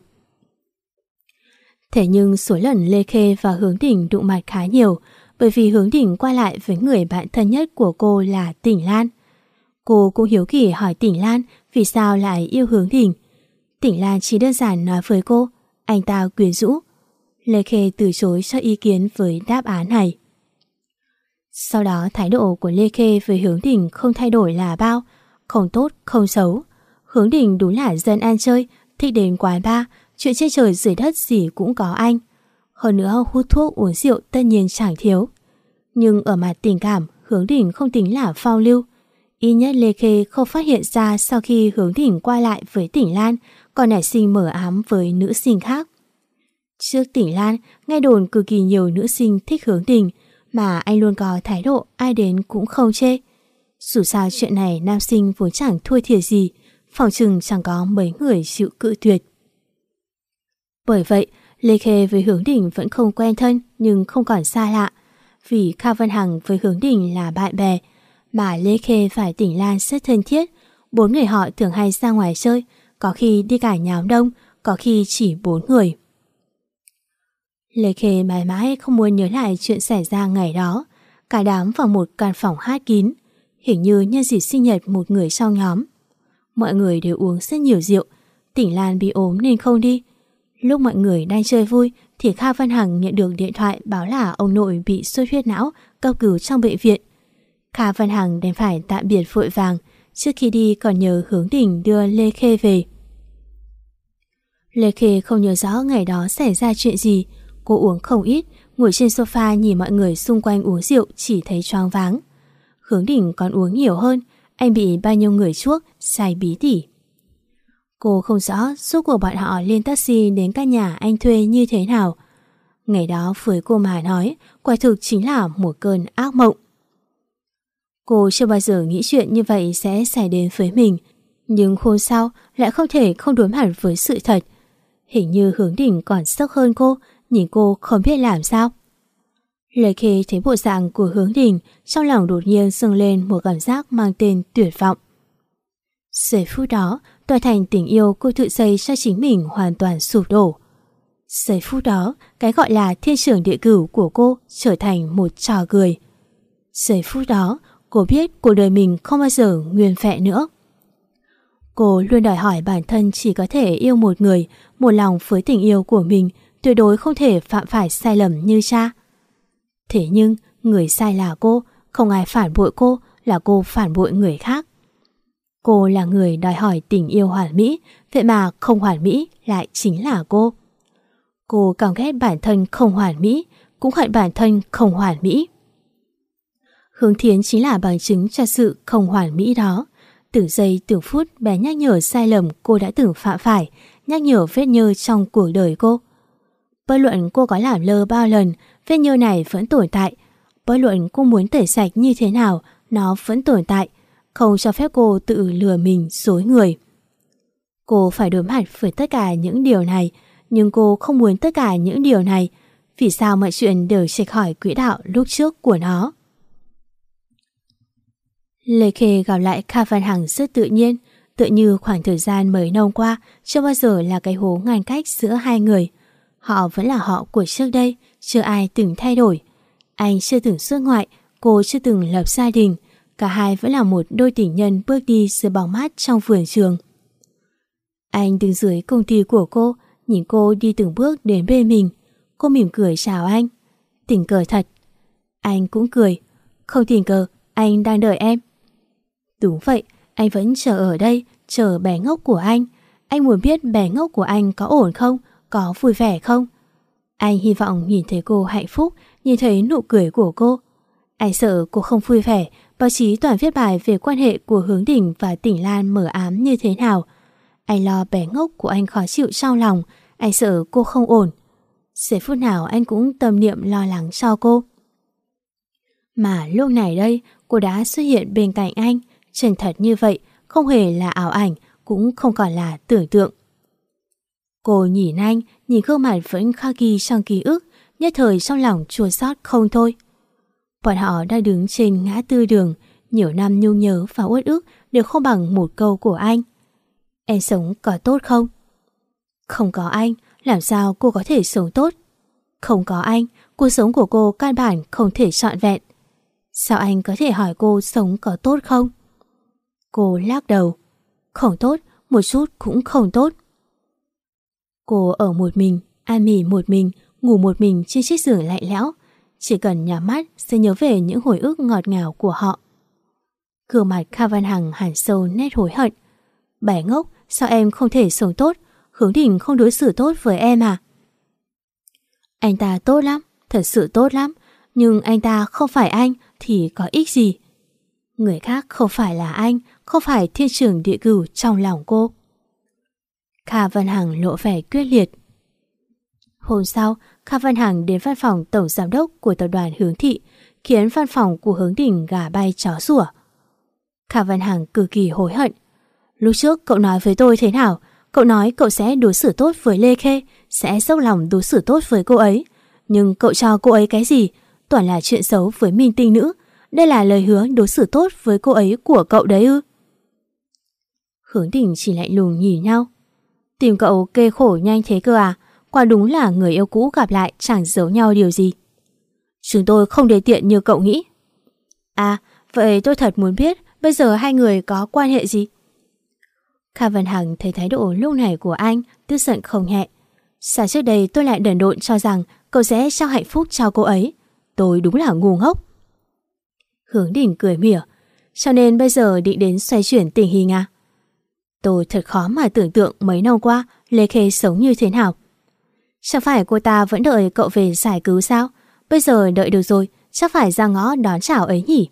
Thế nhưng số lần Lê Khê và Hướng Đình đụng mặt khá nhiều, bởi vì Hướng Đình quay lại với người bạn thân nhất của cô là Tỉnh Lan. Cô cũng hiếu kỳ hỏi Tỉnh Lan vì sao lại yêu Hướng Đình. Tỉnh Lan chỉ đơn giản nói với cô, anh ta quyến rũ. Lê Khê từ chối cho ý kiến với đáp án này. Sau đó thái độ của Lê Khê với Hướng Đình không thay đổi là bao, không tốt, không xấu. Hướng Đình đúng là dân ăn chơi, thích đến quán bar, chuyện trên trời dưới đất gì cũng có anh. Hơn nữa hút thuốc uống rượu tất nhiên chẳng thiếu. Nhưng ở mặt tình cảm, Hướng Đình không tính là phong lưu. Ít nhất Lê Khê không phát hiện ra sau khi Hướng Đình qua lại với Tỉnh Lan còn nảy sinh mờ ám với nữ sinh khác. Trước Tỉnh Lan, nghe đồn cực kỳ nhiều nữ sinh thích Hướng Đình, mà anh luôn có thái độ ai đến cũng không chê. Dù sao chuyện này nam sinh vốn chẳng thua thiệt gì, phòng chừng chẳng có mấy người chịu cự tuyệt. Bởi vậy, Lê Khê với Hướng Đình vẫn không quen thân nhưng không còn xa lạ. Vì Kha Văn Hằng với Hướng Đình là bạn bè, mà Lê Khê và Tỉnh Lan rất thân thiết. Bốn người họ thường hay ra ngoài chơi, có khi đi cả nhóm đông, có khi chỉ bốn người. Lê Khê mãi mãi không muốn nhớ lại chuyện xảy ra ngày đó. Cả đám vào một căn phòng hát kín, hình như nhân dịp sinh nhật một người trong nhóm. Mọi người đều uống rất nhiều rượu. Tỉnh Lan bị ốm nên không đi. Lúc mọi người đang chơi vui thì Kha Văn Hằng nhận được điện thoại báo là ông nội bị xuất huyết não, cấp cứu trong bệnh viện. Kha Văn Hằng đành phải tạm biệt vội vàng, trước khi đi còn nhờ Hướng Đình đưa Lê Khê về. Lê Khê không nhớ rõ ngày đó xảy ra chuyện gì. Cô uống không ít, ngồi trên sofa nhìn mọi người xung quanh uống rượu chỉ thấy choáng váng. Hướng Đình còn uống nhiều hơn, anh bị bao nhiêu người chuốc, say bí tỉ. Cô không rõ suốt của bọn họ lên taxi đến căn nhà anh thuê như thế nào. Ngày đó với cô mà nói, quả thực chính là một cơn ác mộng. Cô chưa bao giờ nghĩ chuyện như vậy sẽ xảy đến với mình, nhưng hôm sau lại không thể không đối mặt với sự thật. Hình như Hướng Đình còn sốc hơn cô, nhìn cô không biết làm sao. Lê Khê thấy bộ dạng của Hướng Đình, trong lòng đột nhiên dâng lên một cảm giác mang tên tuyệt vọng. Giây phút đó, tòa thành tình yêu cô tự xây cho chính mình hoàn toàn sụp đổ. Giây phút đó, cái gọi là thiên trưởng địa cửu của cô trở thành một trò cười. Giây phút đó, cô biết cuộc đời mình không bao giờ nguyên vẹn nữa. Cô luôn đòi hỏi bản thân chỉ có thể yêu một người, một lòng với tình yêu của mình, tuyệt đối không thể phạm phải sai lầm như cha. Thế nhưng, người sai là cô, không ai phản bội cô, là cô phản bội người khác. Cô là người đòi hỏi tình yêu hoàn mỹ, vậy mà không hoàn mỹ lại chính là cô. Cô càng ghét bản thân không hoàn mỹ, cũng hận bản thân không hoàn mỹ. Hướng Thiến chính là bằng chứng cho sự không hoàn mỹ đó. Từng giây từng phút bé nhắc nhở sai lầm cô đã từng phạm phải, nhắc nhở vết nhơ trong cuộc đời cô. Bất luận cô có làm lơ bao lần, vết nhơ này vẫn tồn tại. Bất luận cô muốn tẩy sạch như thế nào, nó vẫn tồn tại, không cho phép cô tự lừa mình dối người. Cô phải đối mặt với tất cả những điều này, nhưng cô không muốn tất cả những điều này. Vì sao mọi chuyện đều chệch khỏi quỹ đạo lúc trước của nó? Lê Khê gặp lại Kha Văn Hằng rất tự nhiên, tựa như khoảng thời gian mấy năm qua chưa bao giờ là cái hố ngăn cách giữa hai người. Họ vẫn là họ của trước đây, chưa ai từng thay đổi. Anh chưa từng xuất ngoại, cô chưa từng lập gia đình. Cả hai vẫn là một đôi tình nhân bước đi dưới bóng mát trong vườn trường. Anh đứng dưới công ty của cô, nhìn cô đi từng bước đến bên mình. Cô mỉm cười chào anh. Tình cờ thật. Anh cũng cười. Không tình cờ, anh đang đợi em. Đúng vậy, anh vẫn chờ ở đây, chờ bé ngốc của anh. Anh muốn biết bé ngốc của anh có ổn không, có vui vẻ không. Anh hy vọng nhìn thấy cô hạnh phúc, nhìn thấy nụ cười của cô. Anh sợ cô không vui vẻ, báo chí toàn viết bài về quan hệ của Hướng Đình và Tỉnh Lan mờ ám như thế nào. Anh lo bé ngốc của anh khó chịu trong lòng, anh sợ cô không ổn. Giây phút nào anh cũng tâm niệm lo lắng cho cô. Mà lúc này đây, cô đã xuất hiện bên cạnh anh, chân thật như vậy, không hề là ảo ảnh, cũng không còn là tưởng tượng. Cô nhìn anh, nhìn gương mặt vẫn khắc ghi trong ký ức, nhất thời trong lòng chua xót không thôi. Bọn họ đang đứng trên ngã tư đường, nhiều năm nhung nhớ và uất ức đều không bằng một câu của anh. Em sống có tốt không? Không có anh, làm sao cô có thể sống tốt? Không có anh, cuộc sống của cô căn bản không thể trọn vẹn. Sao anh có thể hỏi cô sống có tốt không? Cô lắc đầu. Không tốt, một chút cũng không tốt. Cô ở một mình, ăn mì một mình, ngủ một mình trên chiếc giường lạnh lẽo. Chỉ cần nhắm mắt sẽ nhớ về những hồi ức ngọt ngào của họ. Gương mặt Kha Văn Hằng hằn sâu nét hối hận. Bé ngốc, sao em không thể sống tốt? Hướng Đình không đối xử tốt với em à? Anh ta tốt lắm, thật sự tốt lắm. Nhưng anh ta không phải anh thì có ích gì? Người khác không phải là anh, không phải thiên trường địa cửu trong lòng cô. Kha Văn Hằng lộ vẻ quyết liệt. Hôm sau, Kha Văn Hằng đến văn phòng tổng giám đốc của tập đoàn Hướng Thị, khiến văn phòng của Hướng Đình gà bay chó sủa. Kha Văn Hằng cực kỳ hối hận. Lúc trước cậu nói với tôi thế nào? Cậu nói cậu sẽ đối xử tốt với Lê Khê, sẽ dốc lòng đối xử tốt với cô ấy. Nhưng cậu cho cô ấy cái gì? Toàn là chuyện xấu với minh tinh nữ. Đây là lời hứa đối xử tốt với cô ấy của cậu đấy ư? Hướng Đình chỉ lạnh lùng nhìn nhau. Tìm cậu kê khổ nhanh thế cơ à? Quả đúng là người yêu cũ gặp lại chẳng giấu nhau điều gì. Chúng tôi không đề tiện như cậu nghĩ. À, vậy tôi thật muốn biết bây giờ hai người có quan hệ gì? Kha Văn Hằng thấy thái độ lúc này của anh, tức giận không nhẹ. Sao trước đây tôi lại đần độn cho rằng cậu sẽ trao hạnh phúc cho cô ấy? Tôi đúng là ngu ngốc. Hướng Đình cười mỉa. Cho nên bây giờ định đến xoay chuyển tình hình à? Tôi thật khó mà tưởng tượng mấy năm qua Lê Khê sống như thế nào. Chẳng phải cô ta vẫn đợi cậu về giải cứu sao? Bây giờ đợi được rồi, chắc phải ra ngõ đón chào ấy nhỉ?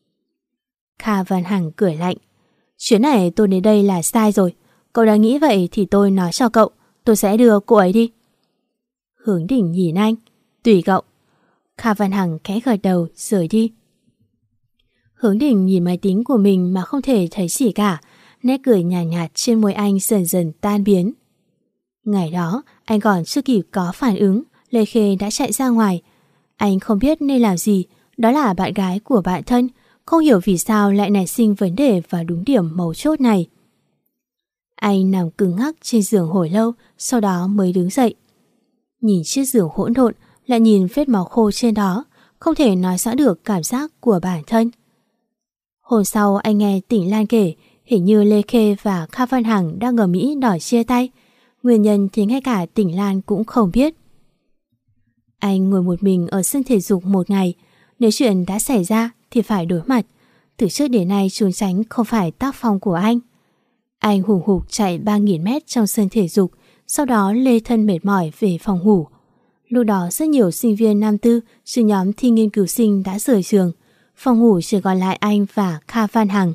Kha Văn Hằng cười lạnh. Chuyến này tôi đến đây là sai rồi. Cậu đã nghĩ vậy thì tôi nói cho cậu, tôi sẽ đưa cô ấy đi. Hướng Đình nhìn anh. Tùy cậu. Kha Văn Hằng khẽ gật đầu rời đi. Hướng Đình nhìn máy tính của mình mà không thể thấy gì cả. Nét cười nhạt nhạt trên môi anh dần dần tan biến. Ngày đó, anh còn chưa kịp có phản ứng, Lê Khê đã chạy ra ngoài. Anh không biết nên làm gì, đó là bạn gái của bạn thân, không hiểu vì sao lại nảy sinh vấn đề vào đúng điểm mấu chốt này. Anh nằm cứng ngắc trên giường hồi lâu, sau đó mới đứng dậy. Nhìn chiếc giường hỗn độn, lại nhìn vết máu khô trên đó, không thể nói rõ được cảm giác của bản thân. Hôm sau anh nghe Tỉnh Lan kể, hình như Lê Khê và Kha Văn Hằng đang ở Mỹ đòi chia tay. Nguyên nhân thì ngay cả Tỉnh Lan cũng không biết. Anh ngồi một mình ở sân thể dục một ngày. Nếu chuyện đã xảy ra thì phải đối mặt. Từ trước đến nay trốn tránh không phải tác phong của anh. Anh hùng hục chạy ba nghìn mét trong sân thể dục, sau đó lê thân mệt mỏi về phòng ngủ. Lúc đó rất nhiều sinh viên năm tư từ nhóm thi nghiên cứu sinh đã rời trường. Phòng ngủ chỉ còn lại anh và Kha Văn Hằng.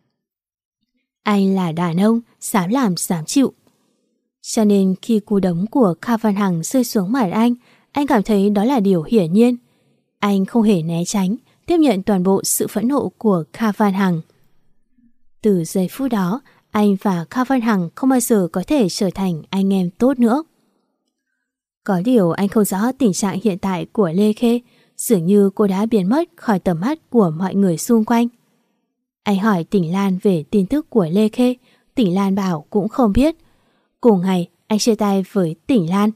Anh là đàn ông, dám làm dám chịu. Cho nên khi cú đấm của Kha Văn Hằng rơi xuống mặt anh, anh cảm thấy đó là điều hiển nhiên. Anh không hề né tránh, tiếp nhận toàn bộ sự phẫn nộ của Kha Văn Hằng. Từ giây phút đó, anh và Kha Văn Hằng không bao giờ có thể trở thành anh em tốt nữa. Có điều anh không rõ tình trạng hiện tại của Lê Khê, dường như cô đã biến mất khỏi tầm mắt của mọi người xung quanh. Anh hỏi Tỉnh Lan về tin tức của Lê Khê, Tỉnh Lan bảo cũng không biết. Cùng ngày, anh chia tay với Tỉnh Lan.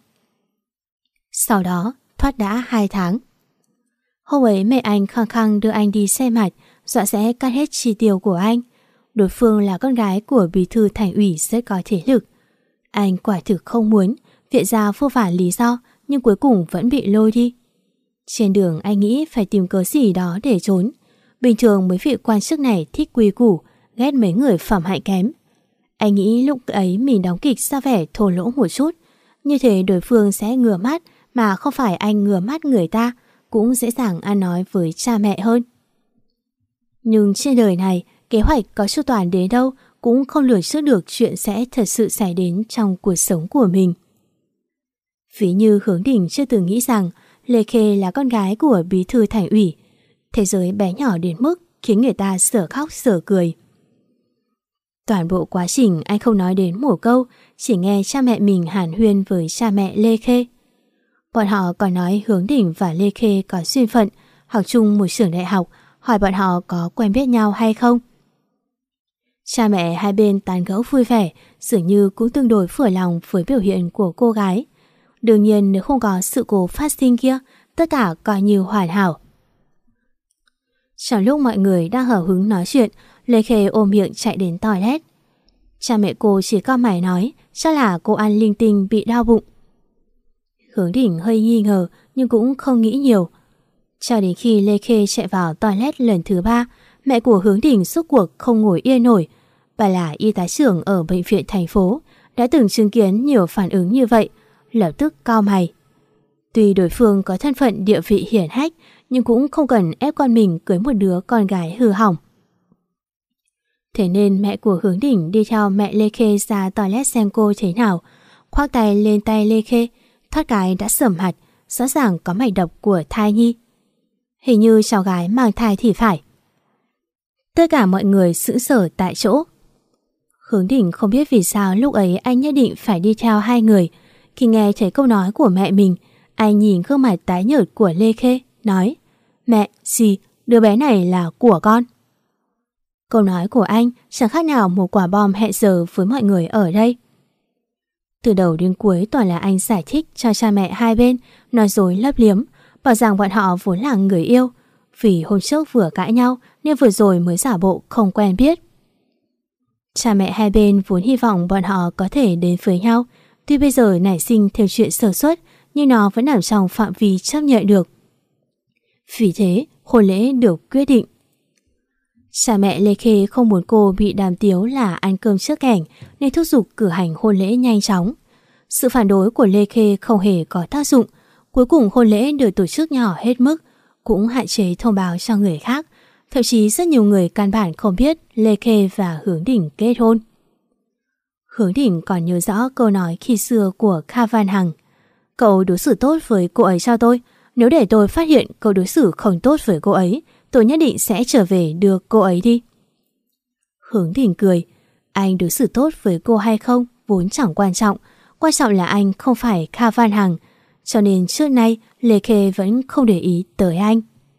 Sau đó, thoát đã hai tháng. Hôm ấy mẹ anh khăng khăng đưa anh đi xe mạch, dọa sẽ cắt hết chi tiêu của anh. Đối phương là con gái của bí thư thành ủy rất có thế lực. Anh quả thực không muốn, viện ra vô vàn lý do, nhưng cuối cùng vẫn bị lôi đi. Trên đường anh nghĩ phải tìm cớ gì đó để trốn. Bình thường mấy vị quan chức này thích quy củ, ghét mấy người phẩm hạnh kém. Anh nghĩ lúc ấy mình đóng kịch ra vẻ thô lỗ một chút, như thế đối phương sẽ ngửa mắt, mà không phải anh ngửa mắt người ta, cũng dễ dàng ăn nói với cha mẹ hơn. Nhưng trên đời này, kế hoạch có chu toàn đến đâu cũng không lường trước được chuyện sẽ thật sự xảy đến trong cuộc sống của mình. Ví như Hướng Đình chưa từng nghĩ rằng Lê Khê là con gái của bí thư thành ủy. Thế giới bé nhỏ đến mức khiến người ta sở khóc sở cười. Toàn bộ quá trình anh không nói đến một câu, chỉ nghe cha mẹ mình hàn huyên với cha mẹ Lê Khê. Bọn họ còn nói Hướng Đình và Lê Khê có duyên phận, học chung một trường đại học, hỏi bọn họ có quen biết nhau hay không. Cha mẹ hai bên tán gẫu vui vẻ, dường như cũng tương đối vừa lòng với biểu hiện của cô gái. Đương nhiên nếu không có sự cố phát sinh kia, tất cả coi như hoàn hảo. Trong lúc mọi người đang hở hứng nói chuyện, Lê Khê ôm miệng chạy đến toilet. Cha mẹ cô chỉ cau mày nói chắc là cô ăn linh tinh bị đau bụng. Hướng Đình hơi nghi ngờ nhưng cũng không nghĩ nhiều. Cho đến khi Lê Khê chạy vào toilet lần thứ ba, mẹ của Hướng Đình suốt cuộc không ngồi yên nổi. Bà là y tá trưởng ở bệnh viện thành phố, đã từng chứng kiến nhiều phản ứng như vậy, lập tức cau mày. Tuy đối phương có thân phận địa vị hiển hách, nhưng cũng không cần ép con mình cưới một đứa con gái hư hỏng. Thế nên mẹ của Hướng Đình đi theo mẹ Lê Khê ra toilet xem cô thế nào, khoác tay lên tay Lê Khê, thoát cái đã sầm mặt, rõ ràng có mạch độc của thai nhi. Hình như cháu gái mang thai thì phải. Tất cả mọi người sững sờ tại chỗ. Hướng Đình không biết vì sao lúc ấy anh nhất định phải đi theo hai người. Khi nghe thấy câu nói của mẹ mình, anh nhìn gương mặt tái nhợt của Lê Khê, nói: Mẹ, gì, đứa bé này là của con. Câu nói của anh chẳng khác nào một quả bom hẹn giờ với mọi người ở đây. Từ đầu đến cuối toàn là anh giải thích cho cha mẹ hai bên, nói dối lấp liếm, bảo rằng bọn họ vốn là người yêu. Vì hôm trước vừa cãi nhau nên vừa rồi mới giả bộ không quen biết. Cha mẹ hai bên vốn hy vọng bọn họ có thể đến với nhau. Tuy bây giờ nảy sinh theo chuyện sơ suất, nhưng nó vẫn nằm trong phạm vi chấp nhận được. Vì thế, hôn lễ được quyết định. Cha mẹ Lê Khê không muốn cô bị đàm tiếu là ăn cơm trước kẻng, nên thúc giục cử hành hôn lễ nhanh chóng. Sự phản đối của Lê Khê không hề có tác dụng. Cuối cùng hôn lễ được tổ chức nhỏ hết mức, cũng hạn chế thông báo cho người khác. Thậm chí rất nhiều người căn bản không biết Lê Khê và Hướng Đình kết hôn. Hướng Đình còn nhớ rõ câu nói khi xưa của Kha Văn Hằng: Cậu đối xử tốt với cô ấy cho tôi. Nếu để tôi phát hiện cậu đối xử không tốt với cô ấy, tôi nhất định sẽ trở về đưa cô ấy đi. Hướng Đình cười. Anh đối xử tốt với cô hay không vốn chẳng quan trọng. Quan trọng là anh không phải Kha Văn Hằng. Cho nên trước nay Lê Khê vẫn không để ý tới anh.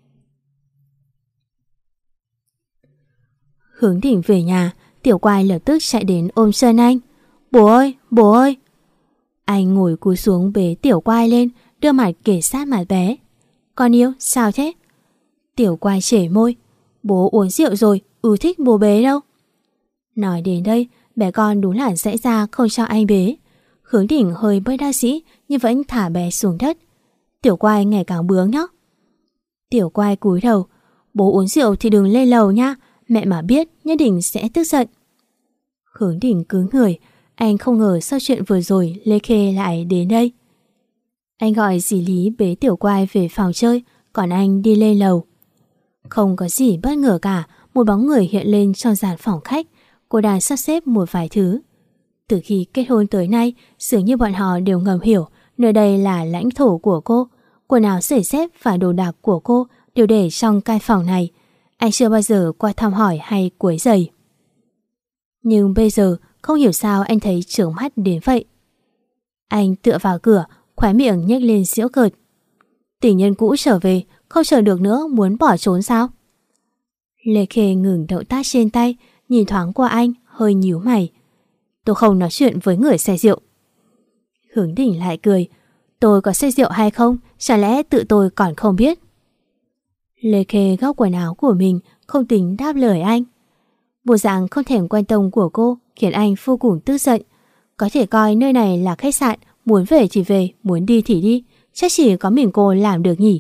Hướng Đình về nhà, Tiểu Quai lập tức chạy đến ôm chân anh. Bố ơi, bố ơi. Anh ngồi cúi xuống bế Tiểu Quai lên, đưa mặt kề sát mặt bé. Con yêu, sao thế? Tiểu Quai chảy môi. Bố uống rượu rồi, ừ thích bố bế đâu. Nói đến đây, bé con đúng là dãy ra không cho anh bế. Hướng Đình hơi bất đắc dĩ nhưng vẫn thả bé xuống đất. Tiểu Quai ngày càng bướng nhóc. Tiểu Quai cúi đầu. Bố uống rượu thì đừng lên lầu nha, mẹ mà biết nhất định sẽ tức giận. Hướng Đình cứng người. Anh không ngờ sau chuyện vừa rồi Lê Khê lại đến đây. Anh gọi dì Lý bế Tiểu Quai về phòng chơi, còn anh đi lên lầu. Không có gì bất ngờ cả, một bóng người hiện lên trong dàn phòng khách. Cô đang sắp xếp một vài thứ. Từ khi kết hôn tới nay, dường như bọn họ đều ngầm hiểu nơi đây là lãnh thổ của cô. Quần áo giày dép và đồ đạc của cô đều để trong căn phòng này. Anh chưa bao giờ qua thăm hỏi hay quấy rầy. Nhưng bây giờ không hiểu sao anh thấy chướng mắt đến vậy. Anh tựa vào cửa, khóe miệng nhếch lên giễu cợt. Tình nhân cũ trở về, không chờ được nữa, muốn bỏ trốn sao? Lê Khê ngừng động tác trên tay, nhìn thoáng qua anh, hơi nhíu mày. Tôi không nói chuyện với người say rượu. Hướng Đình lại cười. Tôi có say rượu hay không, chả lẽ tự tôi còn không biết? Lê Khê góc quần áo của mình, không tính đáp lời anh. Bộ dạng không thèm quan tâm của cô khiến anh vô cùng tức giận. Có thể coi nơi này là khách sạn, muốn về thì về, muốn đi thì đi. Chắc chỉ có mình cô làm được nhỉ?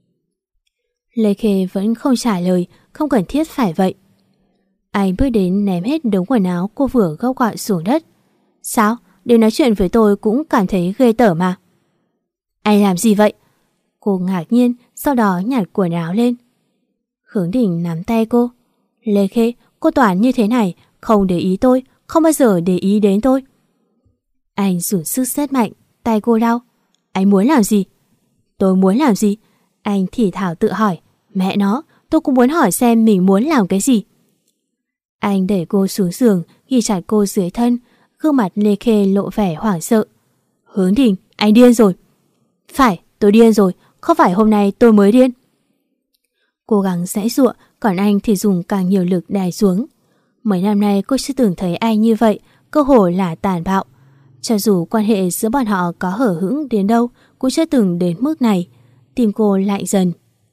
Lê Khê vẫn không trả lời, không cần thiết phải vậy. Anh bước đến ném hết đống quần áo cô vừa gấp gọn xuống đất. Sao? Để nói chuyện với tôi cũng cảm thấy ghê tởm mà. Anh làm gì vậy? Cô ngạc nhiên, sau đó nhặt quần áo lên. Hướng Đình nắm tay cô. Lê Khê, cô toàn như thế này, không để ý tôi, không bao giờ để ý đến tôi. Anh dùng sức rất mạnh, tay cô đau. Anh muốn làm gì? Tôi muốn làm gì? Anh thì thào tự hỏi. Mẹ nó, tôi cũng muốn hỏi xem mình muốn làm cái gì. Anh đẩy cô xuống giường, ghi chặt cô dưới thân. Gương mặt Lê Khê lộ vẻ hoảng sợ. Hướng Đình, anh điên rồi. Phải, tôi điên rồi, không phải hôm nay tôi mới điên. Cố gắng giãy giụa, còn anh thì dùng càng nhiều lực đè xuống. Mấy năm nay cô chưa từng thấy anh như vậy, cơ hồ là tàn bạo. Cho dù quan hệ giữa bọn họ có hở hững đến đâu, cũng chưa từng đến mức này. Tim cô lạnh dần.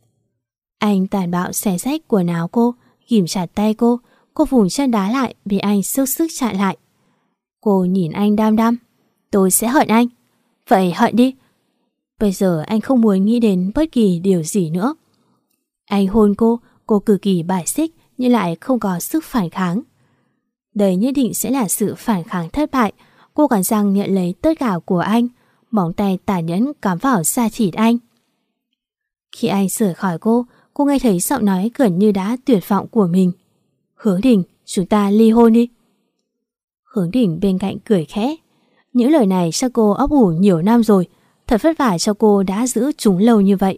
Anh tàn bạo xé rách quần áo cô, ghìm chặt tay cô. Cô vùng chân đá lại, bị anh sức sức chặn lại. Cô nhìn anh đăm đăm. Tôi sẽ hận anh. Vậy hận đi. Bây giờ anh không muốn nghĩ đến bất kỳ điều gì nữa. Anh hôn cô, cô cực kỳ bài xích nhưng lại không có sức phản kháng. Đây nhất định sẽ là sự phản kháng thất bại. Cô cắn răng nhận lấy tất cả của anh, móng tay tàn nhẫn cắm vào da thịt anh. Khi anh rời khỏi cô, cô nghe thấy giọng nói gần như đã tuyệt vọng của mình. Hướng Đình, chúng ta ly hôn đi. Hướng Đình bên cạnh cười khẽ. Những lời này cho cô ấp ủ nhiều năm rồi. Thật vất vả cho cô đã giữ chúng lâu như vậy.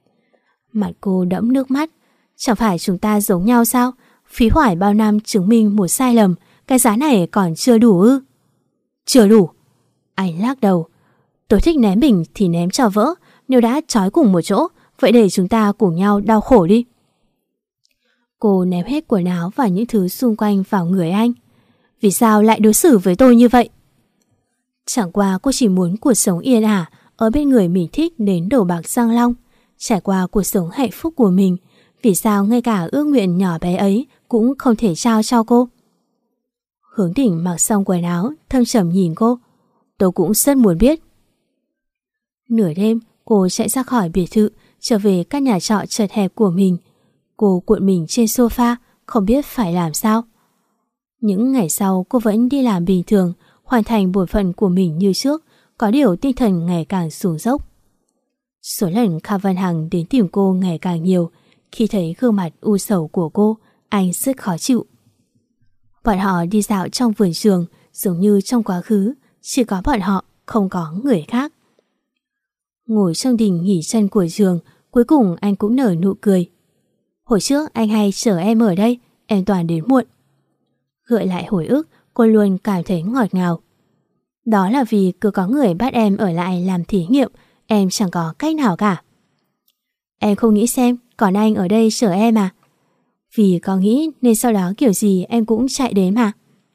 Mặt cô đẫm nước mắt. Chẳng phải chúng ta giống nhau sao? Phí hoài bao năm chứng minh một sai lầm. Cái giá này còn chưa đủ ư? Chưa đủ. Anh lắc đầu. Tôi thích ném bình thì ném cho vỡ. Nếu đã trói cùng một chỗ, vậy để chúng ta cùng nhau đau khổ đi. Cô ném hết quần áo và những thứ xung quanh vào người anh. Vì sao lại đối xử với tôi như vậy? Chẳng qua cô chỉ muốn cuộc sống yên ả ở bên người mình thích đến đầu bạc răng long. Trải qua cuộc sống hạnh phúc của mình, vì sao ngay cả ước nguyện nhỏ bé ấy cũng không thể trao cho cô? Hướng Đình mặc xong quần áo, thâm trầm nhìn cô. Tôi cũng rất muốn biết. Nửa đêm, cô chạy ra khỏi biệt thự, trở về căn nhà trọ chật hẹp của mình. Cô cuộn mình trên sofa, không biết phải làm sao. Những ngày sau cô vẫn đi làm bình thường, hoàn thành bổn phận của mình như trước, có điều tinh thần ngày càng xuống dốc. Số lần Kha Văn Hằng đến tìm cô ngày càng nhiều. Khi thấy gương mặt u sầu của cô, anh rất khó chịu. Bọn họ đi dạo trong vườn trường, giống như trong quá khứ, chỉ có bọn họ, không có người khác. Ngồi trong đình nghỉ chân của trường, cuối cùng anh cũng nở nụ cười. Hồi trước anh hay chở em ở đây, em toàn đến muộn. Gợi lại hồi ức, cô luôn cảm thấy ngọt ngào. Đó là vì cứ có người bắt em ở lại làm thí nghiệm, em chẳng có cách nào cả. Em không nghĩ xem, còn anh ở đây chở em à? Vì có nghĩ nên sau đó kiểu gì em cũng chạy đến mà.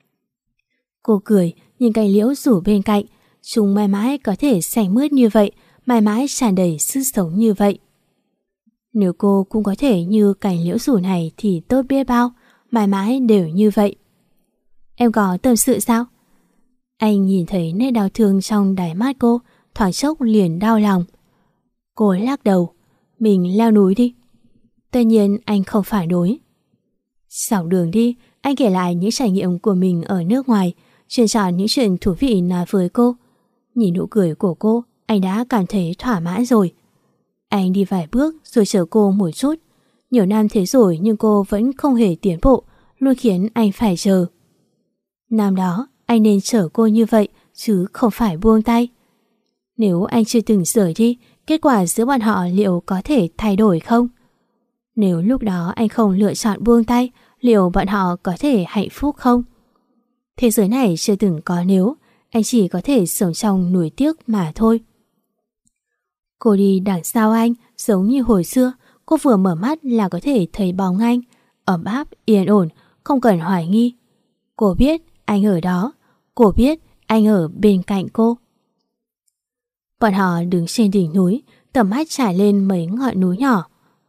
Cô cười, nhìn cành liễu rủ bên cạnh. Chúng mãi mãi có thể xanh mướt như vậy, mãi mãi tràn đầy sức sống như vậy. Nếu cô cũng có thể như cành liễu rủ này thì tốt biết bao, mãi mãi đều như vậy. Em có tâm sự sao? Anh nhìn thấy nét đau thương trong đáy mắt cô, thoáng chốc liền đau lòng. Cô lắc đầu. Mình leo núi đi. Tất nhiên anh không phản đối. Dọc đường đi, anh kể lại những trải nghiệm của mình ở nước ngoài, truyền trò những chuyện thú vị nói với cô. Nhìn nụ cười của cô, anh đã cảm thấy thỏa mãn rồi. Anh đi vài bước rồi chờ cô một chút. Nhiều năm thế rồi nhưng cô vẫn không hề tiến bộ, luôn khiến anh phải chờ. Năm đó anh nên chở cô như vậy chứ không phải buông tay. Nếu anh chưa từng rời đi, kết quả giữa bọn họ liệu có thể thay đổi không? Nếu lúc đó anh không lựa chọn buông tay, liệu bọn họ có thể hạnh phúc không? Thế giới này chưa từng có nếu, anh chỉ có thể sống trong nuối tiếc mà thôi. Cô đi đằng sau anh, giống như hồi xưa, cô vừa mở mắt là có thể thấy bóng anh, ấm áp, yên ổn, không cần hoài nghi. Cô biết anh ở đó, cô biết anh ở bên cạnh cô. Bọn họ đứng trên đỉnh núi, tầm mắt trải lên mấy ngọn núi nhỏ.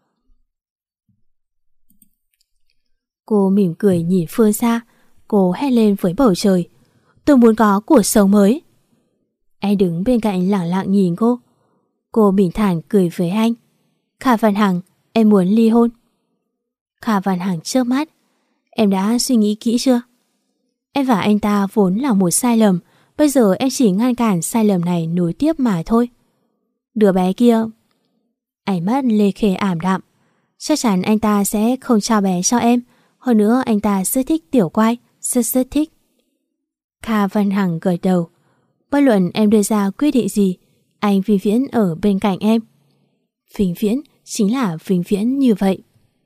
Cô mỉm cười nhìn phương xa, cô hét lên với bầu trời. Tôi muốn có cuộc sống mới. Anh đứng bên cạnh lặng lặng nhìn cô. Cô bình thản cười với anh. Kha Văn Hằng, em muốn ly hôn. Kha Văn Hằng chớp mắt. Em đã suy nghĩ kỹ chưa? Em và anh ta vốn là một sai lầm. Bây giờ em chỉ ngăn cản sai lầm này nối tiếp mà thôi. Đứa bé kia. Ánh mắt Lê Khê ảm đạm. Chắc chắn anh ta sẽ không trao bé cho em. Hơn nữa anh ta rất thích tiểu quai. Rất rất thích. Kha Văn Hằng gật đầu. Bất luận em đưa ra quyết định gì, anh vĩnh viễn ở bên cạnh em. Vĩnh viễn chính là vĩnh viễn như vậy.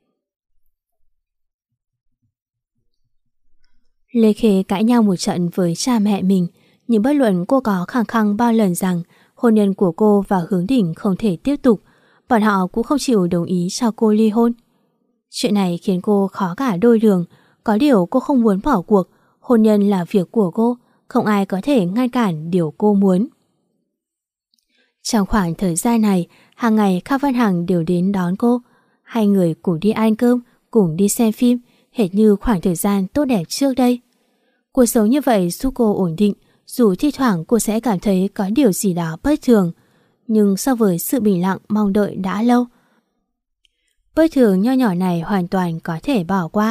Lê Khê cãi nhau một trận với cha mẹ mình, nhưng bất luận cô có khăng khăng bao lần rằng hôn nhân của cô và Hướng Đỉnh không thể tiếp tục, bọn họ cũng không chịu đồng ý cho cô ly hôn. Chuyện này khiến cô khó cả đôi đường. Có điều cô không muốn bỏ cuộc. Hôn nhân là việc của cô, không ai có thể ngăn cản điều cô muốn. Trong khoảng thời gian này, hàng ngày Kha Văn Hằng đều đến đón cô. Hai người cùng đi ăn cơm, cùng đi xem phim, hệt như khoảng thời gian tốt đẹp trước đây. Cuộc sống như vậy giúp cô ổn định, dù thi thoảng cô sẽ cảm thấy có điều gì đó bất thường. Nhưng so với sự bình lặng mong đợi đã lâu, bất thường nho nhỏ này hoàn toàn có thể bỏ qua.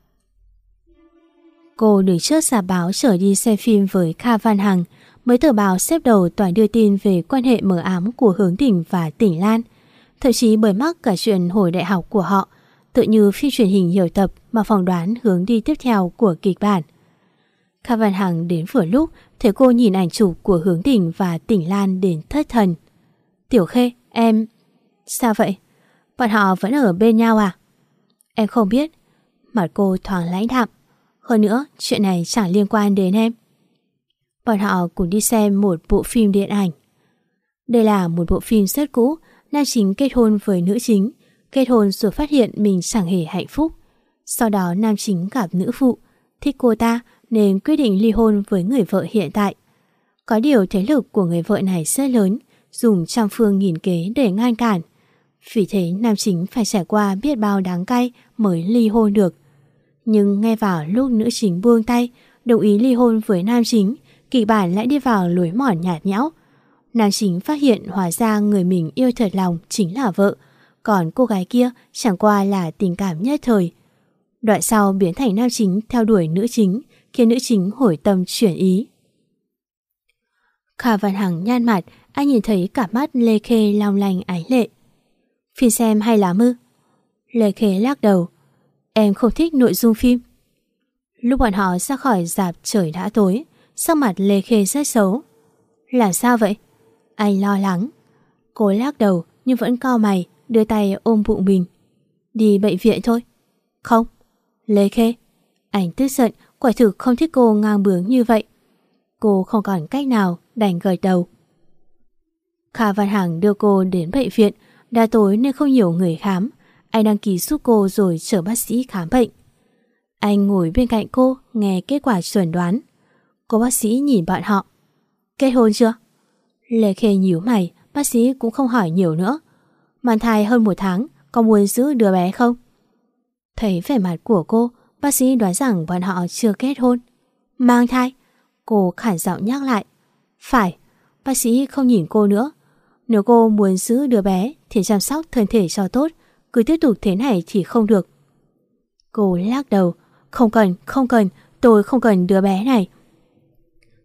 Cô đứng trước rạp báo trở đi xem phim với Kha Văn Hằng. Mấy tờ báo xếp đầu toàn đưa tin về quan hệ mờ ám của Hướng Đỉnh và Tỉnh Lan. Thậm chí bởi mắc cả chuyện hồi đại học của họ, tự như phim truyền hình nhiều tập mà phỏng đoán hướng đi tiếp theo của kịch bản. Kha Văn Hằng đến vừa lúc thấy cô nhìn ảnh chụp của Hướng Đỉnh và Tỉnh Lan đến thất thần. Tiểu Khê, em... Sao vậy? Bọn họ vẫn ở bên nhau à? Em không biết. Mặt cô thoáng lãnh đạm. Hơn nữa, chuyện này chẳng liên quan đến em. Bọn họ cùng đi xem một bộ phim điện ảnh. Đây là một bộ phim rất cũ. Nam chính kết hôn với nữ chính. Kết hôn rồi phát hiện mình chẳng hề hạnh phúc. Sau đó nam chính gặp nữ phụ, thích cô ta nên quyết định ly hôn với người vợ hiện tại. Có điều thế lực của người vợ này rất lớn, dùng trăm phương nghìn kế để ngăn cản. Vì thế nam chính phải trải qua biết bao đắng cay mới ly hôn được. Nhưng ngay vào lúc nữ chính buông tay, đồng ý ly hôn với nam chính, kịch bản lại đi vào lối mòn nhạt nhẽo. Nam chính phát hiện hóa ra người mình yêu thật lòng chính là vợ, còn cô gái kia chẳng qua là tình cảm nhất thời. Đoạn sau biến thành nam chính theo đuổi nữ chính, khiến nữ chính hồi tâm chuyển ý. Kha Văn Hằng nhăn mặt, anh nhìn thấy cả mắt Lê Khê long lanh ánh lệ. Phim xem hay lắm ư? Lê Khê lắc đầu. Em không thích nội dung phim. Lúc bọn họ ra khỏi rạp trời đã tối, sắc mặt Lê Khê rất xấu. Làm sao vậy? Anh lo lắng. Cô lắc đầu nhưng vẫn cau mày, đưa tay ôm bụng mình. Đi bệnh viện thôi. Không. Lê Khê. Anh tức giận, quả thực không thích cô ngang bướng như vậy. Cô không còn cách nào, đành gật đầu. Kha Văn Hằng đưa cô đến bệnh viện. Đã tối nên không nhiều người khám. Anh đăng ký giúp cô rồi chở bác sĩ khám bệnh. Anh ngồi bên cạnh cô nghe kết quả chuẩn đoán. Cô bác sĩ nhìn bọn họ. Kết hôn chưa? Lê Khê nhíu mày. Bác sĩ cũng không hỏi nhiều nữa. Mang thai hơn một tháng, có muốn giữ đứa bé không? Thấy vẻ mặt của cô, bác sĩ đoán rằng bọn họ chưa kết hôn. Mang thai? Cô khản giọng nhắc lại. Phải. Bác sĩ không nhìn cô nữa. Nếu cô muốn giữ đứa bé thì chăm sóc thân thể cho tốt, cứ tiếp tục thế này thì không được. Cô lắc đầu. Không cần, không cần, tôi không cần đứa bé này.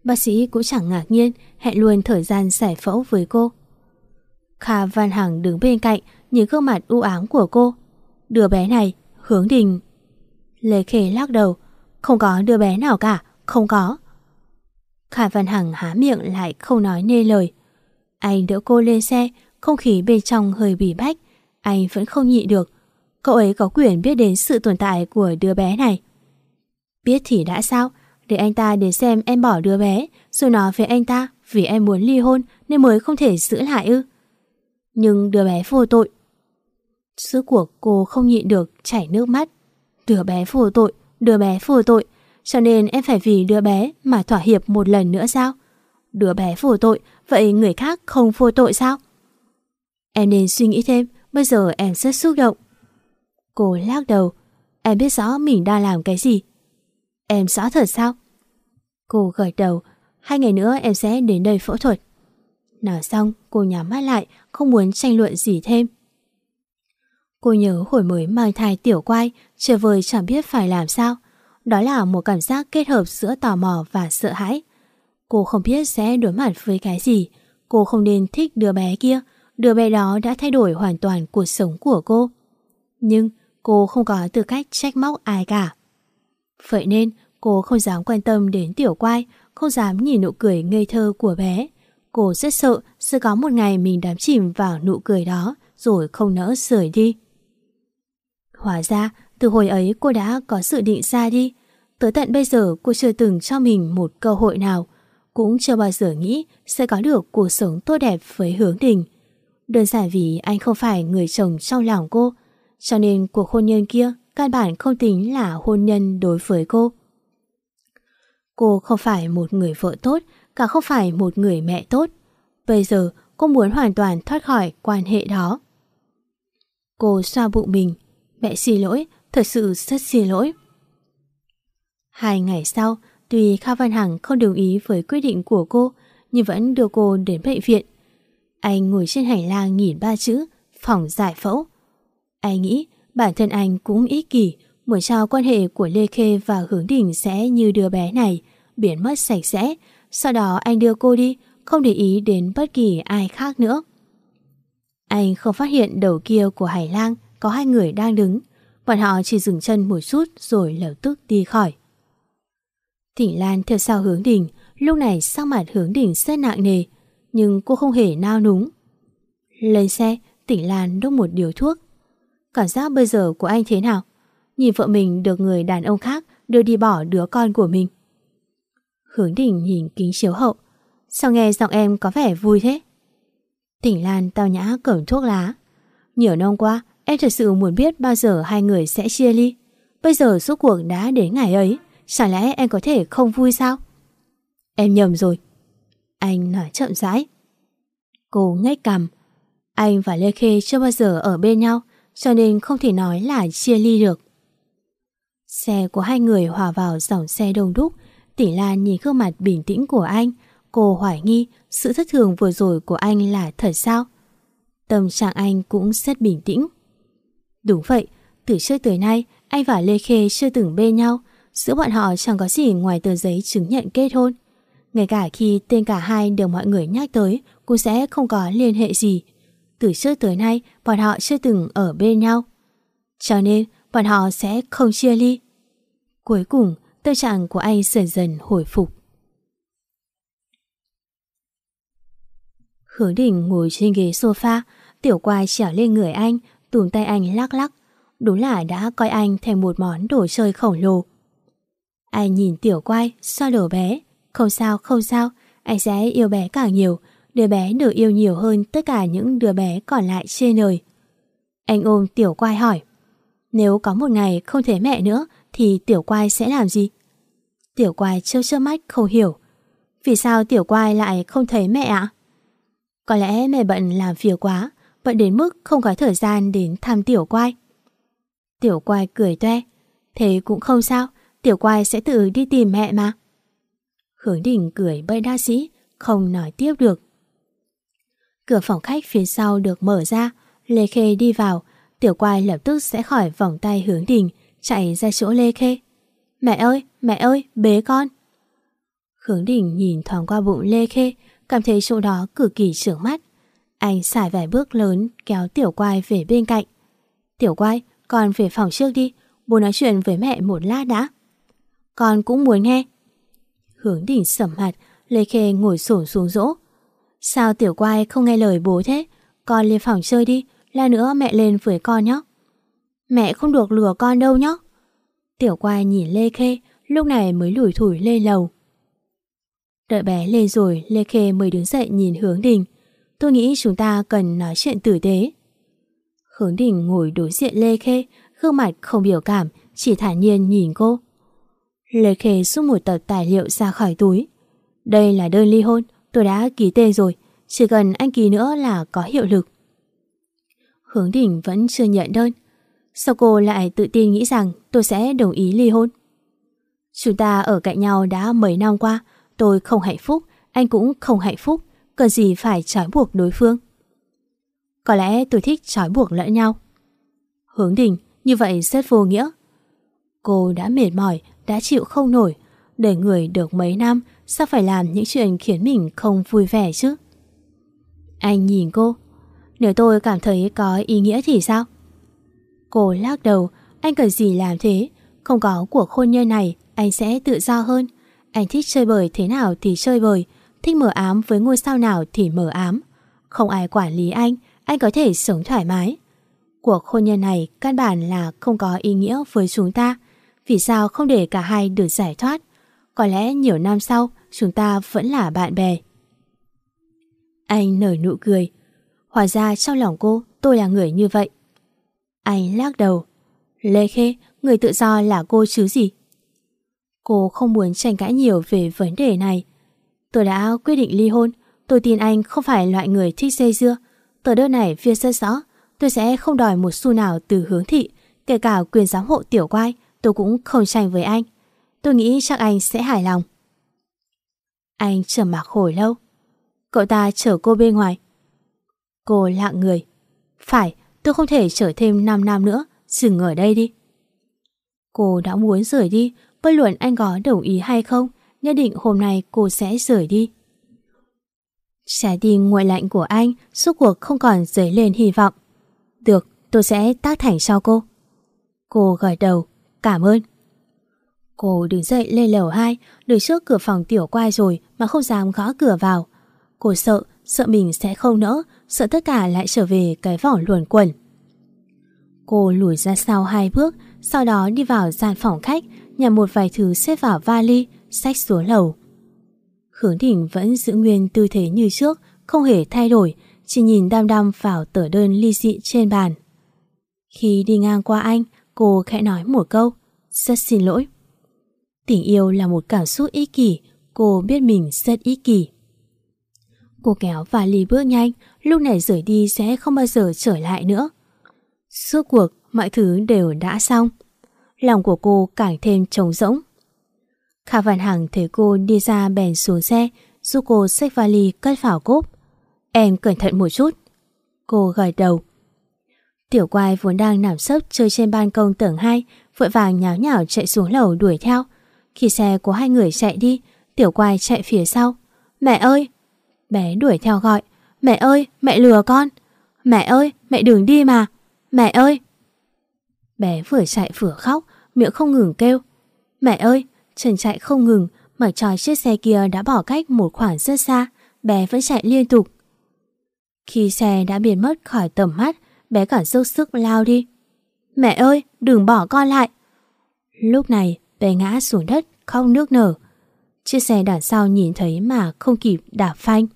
Bác sĩ cũng chẳng ngạc nhiên, hẹn luôn thời gian giải phẫu với cô. Kha Văn Hằng đứng bên cạnh, nhìn gương mặt u ám của cô. Đứa bé này, Hướng Đình. Lê Khê lắc đầu. Không có đứa bé nào cả, không có. Kha Văn Hằng há miệng lại không nói nên lời. Anh đỡ cô lên xe, không khí bên trong hơi bí bách. Anh vẫn không nhịn được. Cậu ấy có quyền biết đến sự tồn tại của đứa bé này. Biết thì đã sao? Để anh ta đến xem em bỏ đứa bé, rồi nói với anh ta vì em muốn ly hôn nên mới không thể giữ lại ư? Nhưng đứa bé vô tội. Suốt cuộc cô không nhịn được chảy nước mắt. Đứa bé vô tội, đứa bé vô tội. Cho nên em phải vì đứa bé mà thỏa hiệp một lần nữa sao? Đứa bé vô tội, vậy người khác không vô tội sao? Em nên suy nghĩ thêm, bây giờ em rất xúc động. Cô lắc đầu. Em biết rõ mình đang làm cái gì. Em rõ thật sao? Cô gật đầu. Hai ngày nữa em sẽ đến đây phẫu thuật. Nói xong cô nhắm mắt lại, không muốn tranh luận gì thêm. Cô nhớ hồi mới mang thai tiểu quai, trời vời chẳng biết phải làm sao. Đó là một cảm giác kết hợp giữa tò mò và sợ hãi. Cô không biết sẽ đối mặt với cái gì. Cô không nên thích đứa bé kia. Đứa bé đó đã thay đổi hoàn toàn cuộc sống của cô. Nhưng cô không có tư cách trách móc ai cả. Vậy nên cô không dám quan tâm đến tiểu quai, không dám nhìn nụ cười ngây thơ của bé. Cô rất sợ sẽ có một ngày mình đắm chìm vào nụ cười đó rồi không nỡ rời đi. Hóa ra từ hồi ấy cô đã có dự định ra đi. Tới tận bây giờ cô chưa từng cho mình một cơ hội nào, cũng chưa bao giờ nghĩ sẽ có được cuộc sống tốt đẹp với Hướng Đình. Đơn giản vì anh không phải người chồng trong lòng cô, cho nên cuộc hôn nhân kia căn bản không tính là hôn nhân đối với cô. Cô không phải một người vợ tốt, cả không phải một người mẹ tốt. Bây giờ cô muốn hoàn toàn thoát khỏi quan hệ đó. Cô xoa bụng mình. Mẹ xin lỗi, thật sự rất xin lỗi. Hai ngày sau, tuy Kha Văn Hằng không đồng ý với quyết định của cô, nhưng vẫn đưa cô đến bệnh viện. Anh ngồi trên hành lang nhìn ba chữ phòng giải phẫu. Anh nghĩ bản thân anh cũng ích kỷ, muốn cho quan hệ của Lê Khê và Hướng Đình sẽ như đứa bé này, biến mất sạch sẽ. Sau đó anh đưa cô đi, không để ý đến bất kỳ ai khác nữa. Anh không phát hiện đầu kia của hành lang có hai người đang đứng. Bọn họ chỉ dừng chân một chút rồi lập tức đi khỏi. Thỉnh Lan theo sau Hướng Đình. Lúc này sắc mặt Hướng Đình rất nặng nề, nhưng cô không hề nao núng. Lên xe, Thỉnh Lan đốt một điếu thuốc. Cảm giác bây giờ của anh thế nào? Nhìn vợ mình được người đàn ông khác đưa đi bỏ đứa con của mình. Hướng Đình nhìn kính chiếu hậu. Sao nghe giọng em có vẻ vui thế? Thỉnh Lan tao nhã cầm thuốc lá. Nhiều năm qua em thật sự muốn biết bao giờ hai người sẽ chia ly. Bây giờ suốt cuộc đã đến ngày ấy, chẳng lẽ em có thể không vui sao? Em nhầm rồi. Anh nói chậm rãi. Cô nhếch cằm. Anh và Lê Khê chưa bao giờ ở bên nhau, cho nên không thể nói là chia ly được. Xe của hai người hòa vào dòng xe đông đúc. Tỷ Lan nhìn gương mặt bình tĩnh của anh. Cô hoài nghi sự thất thường vừa rồi của anh là thật sao? Tâm trạng anh cũng rất bình tĩnh. Đúng vậy, từ trước tới nay anh và Lê Khê chưa từng bên nhau. Giữa bọn họ chẳng có gì ngoài tờ giấy chứng nhận kết hôn. Ngay cả khi tên cả hai được mọi người nhắc tới cũng sẽ không có liên hệ gì. Từ trước tới nay bọn họ chưa từng ở bên nhau, cho nên bọn họ sẽ không chia ly. Cuối cùng tâm trạng của anh dần dần hồi phục. Hướng Đình ngồi trên ghế sofa, tiểu quai trèo lên người anh, túm tay anh lắc lắc. Đúng là đã coi anh thành một món đồ chơi khổng lồ. Anh nhìn tiểu quai, xoa đầu bé. Không sao, không sao, anh sẽ yêu bé càng nhiều. Đứa bé được yêu nhiều hơn tất cả những đứa bé còn lại trên đời. Anh ôm tiểu quai hỏi, nếu có một ngày không thấy mẹ nữa thì tiểu quai sẽ làm gì? Tiểu quai chớp chớp mắt không hiểu. Vì sao tiểu quai lại không thấy mẹ ạ? Có lẽ mẹ bận làm việc quá, bận đến mức không có thời gian đến thăm tiểu quai. Tiểu quai cười toe. Thế cũng không sao, tiểu quai sẽ tự đi tìm mẹ mà. Hướng Đình cười bất đắc dĩ, không nói tiếp được. Cửa phòng khách phía sau được mở ra, Lê Khê đi vào. Tiểu quai lập tức sẽ khỏi vòng tay Hướng Đình, chạy ra chỗ Lê Khê. Mẹ ơi, mẹ ơi, bế con. Hướng Đình nhìn thoáng qua bụng Lê Khê, cảm thấy chỗ đó cực kỳ chướng mắt. Anh xài vài bước lớn kéo Tiểu Quai về bên cạnh. Tiểu Quai, con về phòng trước đi, bố nói chuyện với mẹ một lát đã. Con cũng muốn nghe. Hướng Đình sầm mặt, Lê Khê ngồi xổm xuống dỗ. Sao Tiểu Quai không nghe lời bố thế? Con lên phòng chơi đi, lát nữa mẹ lên với con nhé. Mẹ không được lừa con đâu nhé. Tiểu Quai nhìn Lê Khê, lúc này mới lủi thủi lên lầu. Đợi bé lên rồi, Lê Khê mới đứng dậy nhìn Hướng Đình. Tôi nghĩ chúng ta cần nói chuyện tử tế. Hướng Đình ngồi đối diện Lê Khê, gương mặt không biểu cảm, chỉ thản nhiên nhìn cô. Lê Khê rút một tập tài liệu ra khỏi túi. Đây là đơn ly hôn, tôi đã ký tên rồi, chỉ cần anh ký nữa là có hiệu lực. Hướng Đình vẫn chưa nhận đơn. Sao cô lại tự tin nghĩ rằng tôi sẽ đồng ý ly hôn? Chúng ta ở cạnh nhau đã mấy năm qua, tôi không hạnh phúc, anh cũng không hạnh phúc, cần gì phải trói buộc đối phương. Có lẽ tôi thích trói buộc lẫn nhau. Hướng Đình, như vậy rất vô nghĩa. Cô đã mệt mỏi, đã chịu không nổi, để người được mấy năm, sao phải làm những chuyện khiến mình không vui vẻ chứ? Anh nhìn cô. Nếu tôi cảm thấy có ý nghĩa thì sao? Cô lắc đầu. Anh cần gì làm thế? Không có cuộc hôn nhân này, anh sẽ tự do hơn. Anh thích chơi bời thế nào thì chơi bời, thích mờ ám với ngôi sao nào thì mờ ám. Không ai quản lý anh, anh có thể sống thoải mái. Cuộc hôn nhân này căn bản là không có ý nghĩa với chúng ta. Vì sao không để cả hai được giải thoát? Có lẽ nhiều năm sau chúng ta vẫn là bạn bè. Anh nở nụ cười. Hóa ra trong lòng cô tôi là người như vậy. Anh lắc đầu. Lê Khê, người tự do là cô chứ gì? Cô không muốn tranh cãi nhiều về vấn đề này. Tôi đã quyết định ly hôn. Tôi tin anh không phải loại người thích dây dưa. Tờ đơn này viết rất rõ. Tôi sẽ không đòi một xu nào từ Hướng thị. Kể cả quyền giám hộ Tiểu Quai, tôi cũng không tranh với anh. Tôi nghĩ chắc anh sẽ hài lòng. Anh trầm mặc hồi lâu. Cậu ta chở cô bên ngoài. Cô lặng người. Phải, tôi không thể chở thêm năm năm nữa. Dừng ở đây đi. Cô đã muốn rời đi, bất luận anh có đồng ý hay không, nhất định hôm nay cô sẽ rời đi. Trái tim nguội lạnh của anh suốt cuộc không còn dấy lên hy vọng. Được, tôi sẽ tác thành cho cô. Cô gật đầu. Cảm ơn. Cô đứng dậy lên lầu hai, đứng trước cửa phòng Tiểu Quai rồi mà không dám gõ cửa vào. Cô sợ, sợ mình sẽ không nỡ, sợ tất cả lại trở về cái vỏ luẩn quẩn. Cô lùi ra sau hai bước, sau đó đi vào gian phòng khách, nhặt một vài thứ xếp vào vali, xách xuống lầu. Hướng Đình vẫn giữ nguyên tư thế như trước, không hề thay đổi, chỉ nhìn đăm đăm vào tờ đơn ly dị trên bàn. Khi đi ngang qua anh, cô khẽ nói một câu, rất xin lỗi. Tình yêu là một cảm xúc ích kỷ, cô biết mình rất ích kỷ. Cô kéo vali bước nhanh, lúc này rời đi sẽ không bao giờ trở lại nữa. Suốt cuộc, mọi thứ đều đã xong. Lòng của cô càng thêm trống rỗng. Kha Văn Hằng thấy cô đi ra bèn xuống xe, giúp cô xách vali cất vào cốp. Em cẩn thận một chút. Cô gật đầu. Tiểu Quai vốn đang nằm sấp chơi trên ban công tầng hai, vội vàng nháo nhào chạy xuống lầu đuổi theo. Khi xe của hai người chạy đi, Tiểu Quai chạy phía sau. Mẹ ơi! Bé đuổi theo gọi. Mẹ ơi! Mẹ lừa con! Mẹ ơi! Mẹ đừng đi mà! Mẹ ơi! Bé vừa chạy vừa khóc, miệng không ngừng kêu. Mẹ ơi! Chân chạy không ngừng, mặc cho chiếc xe kia đã bỏ cách một khoảng rất xa, bé vẫn chạy liên tục. Khi xe đã biến mất khỏi tầm mắt, bé cả dốc sức lao đi. Mẹ ơi! Đừng bỏ con lại! Lúc này bé ngã xuống đất khóc nức nở. Chiếc xe đằng sau nhìn thấy mà không kịp đạp phanh.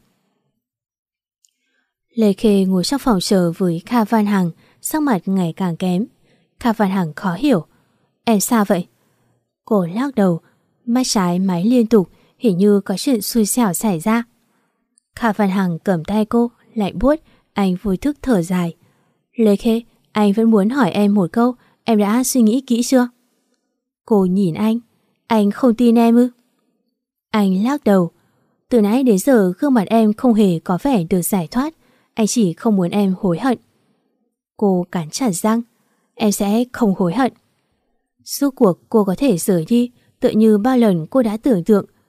Lê Khê ngồi trong phòng chờ với Kha Văn Hằng, sắc mặt ngày càng kém. Kha Văn Hằng khó hiểu. Em sao vậy? Cô lắc đầu, mắt trái máy liên tục, hình như có chuyện xui xẻo xảy ra. Kha Văn Hằng cầm tay cô, lạnh buốt, anh vô thức thở dài. Lê Khê, anh vẫn muốn hỏi em một câu, em đã suy nghĩ kỹ chưa? Cô nhìn anh, anh không tin em ư? Anh lắc đầu. Từ nãy đến giờ gương mặt em không hề có vẻ được giải thoát, anh chỉ không muốn em hối hận. Cô cắn chặt răng. Em sẽ không hối hận. Suốt cuộc cô có thể rời đi, tựa như bao lần cô đã tưởng tượng.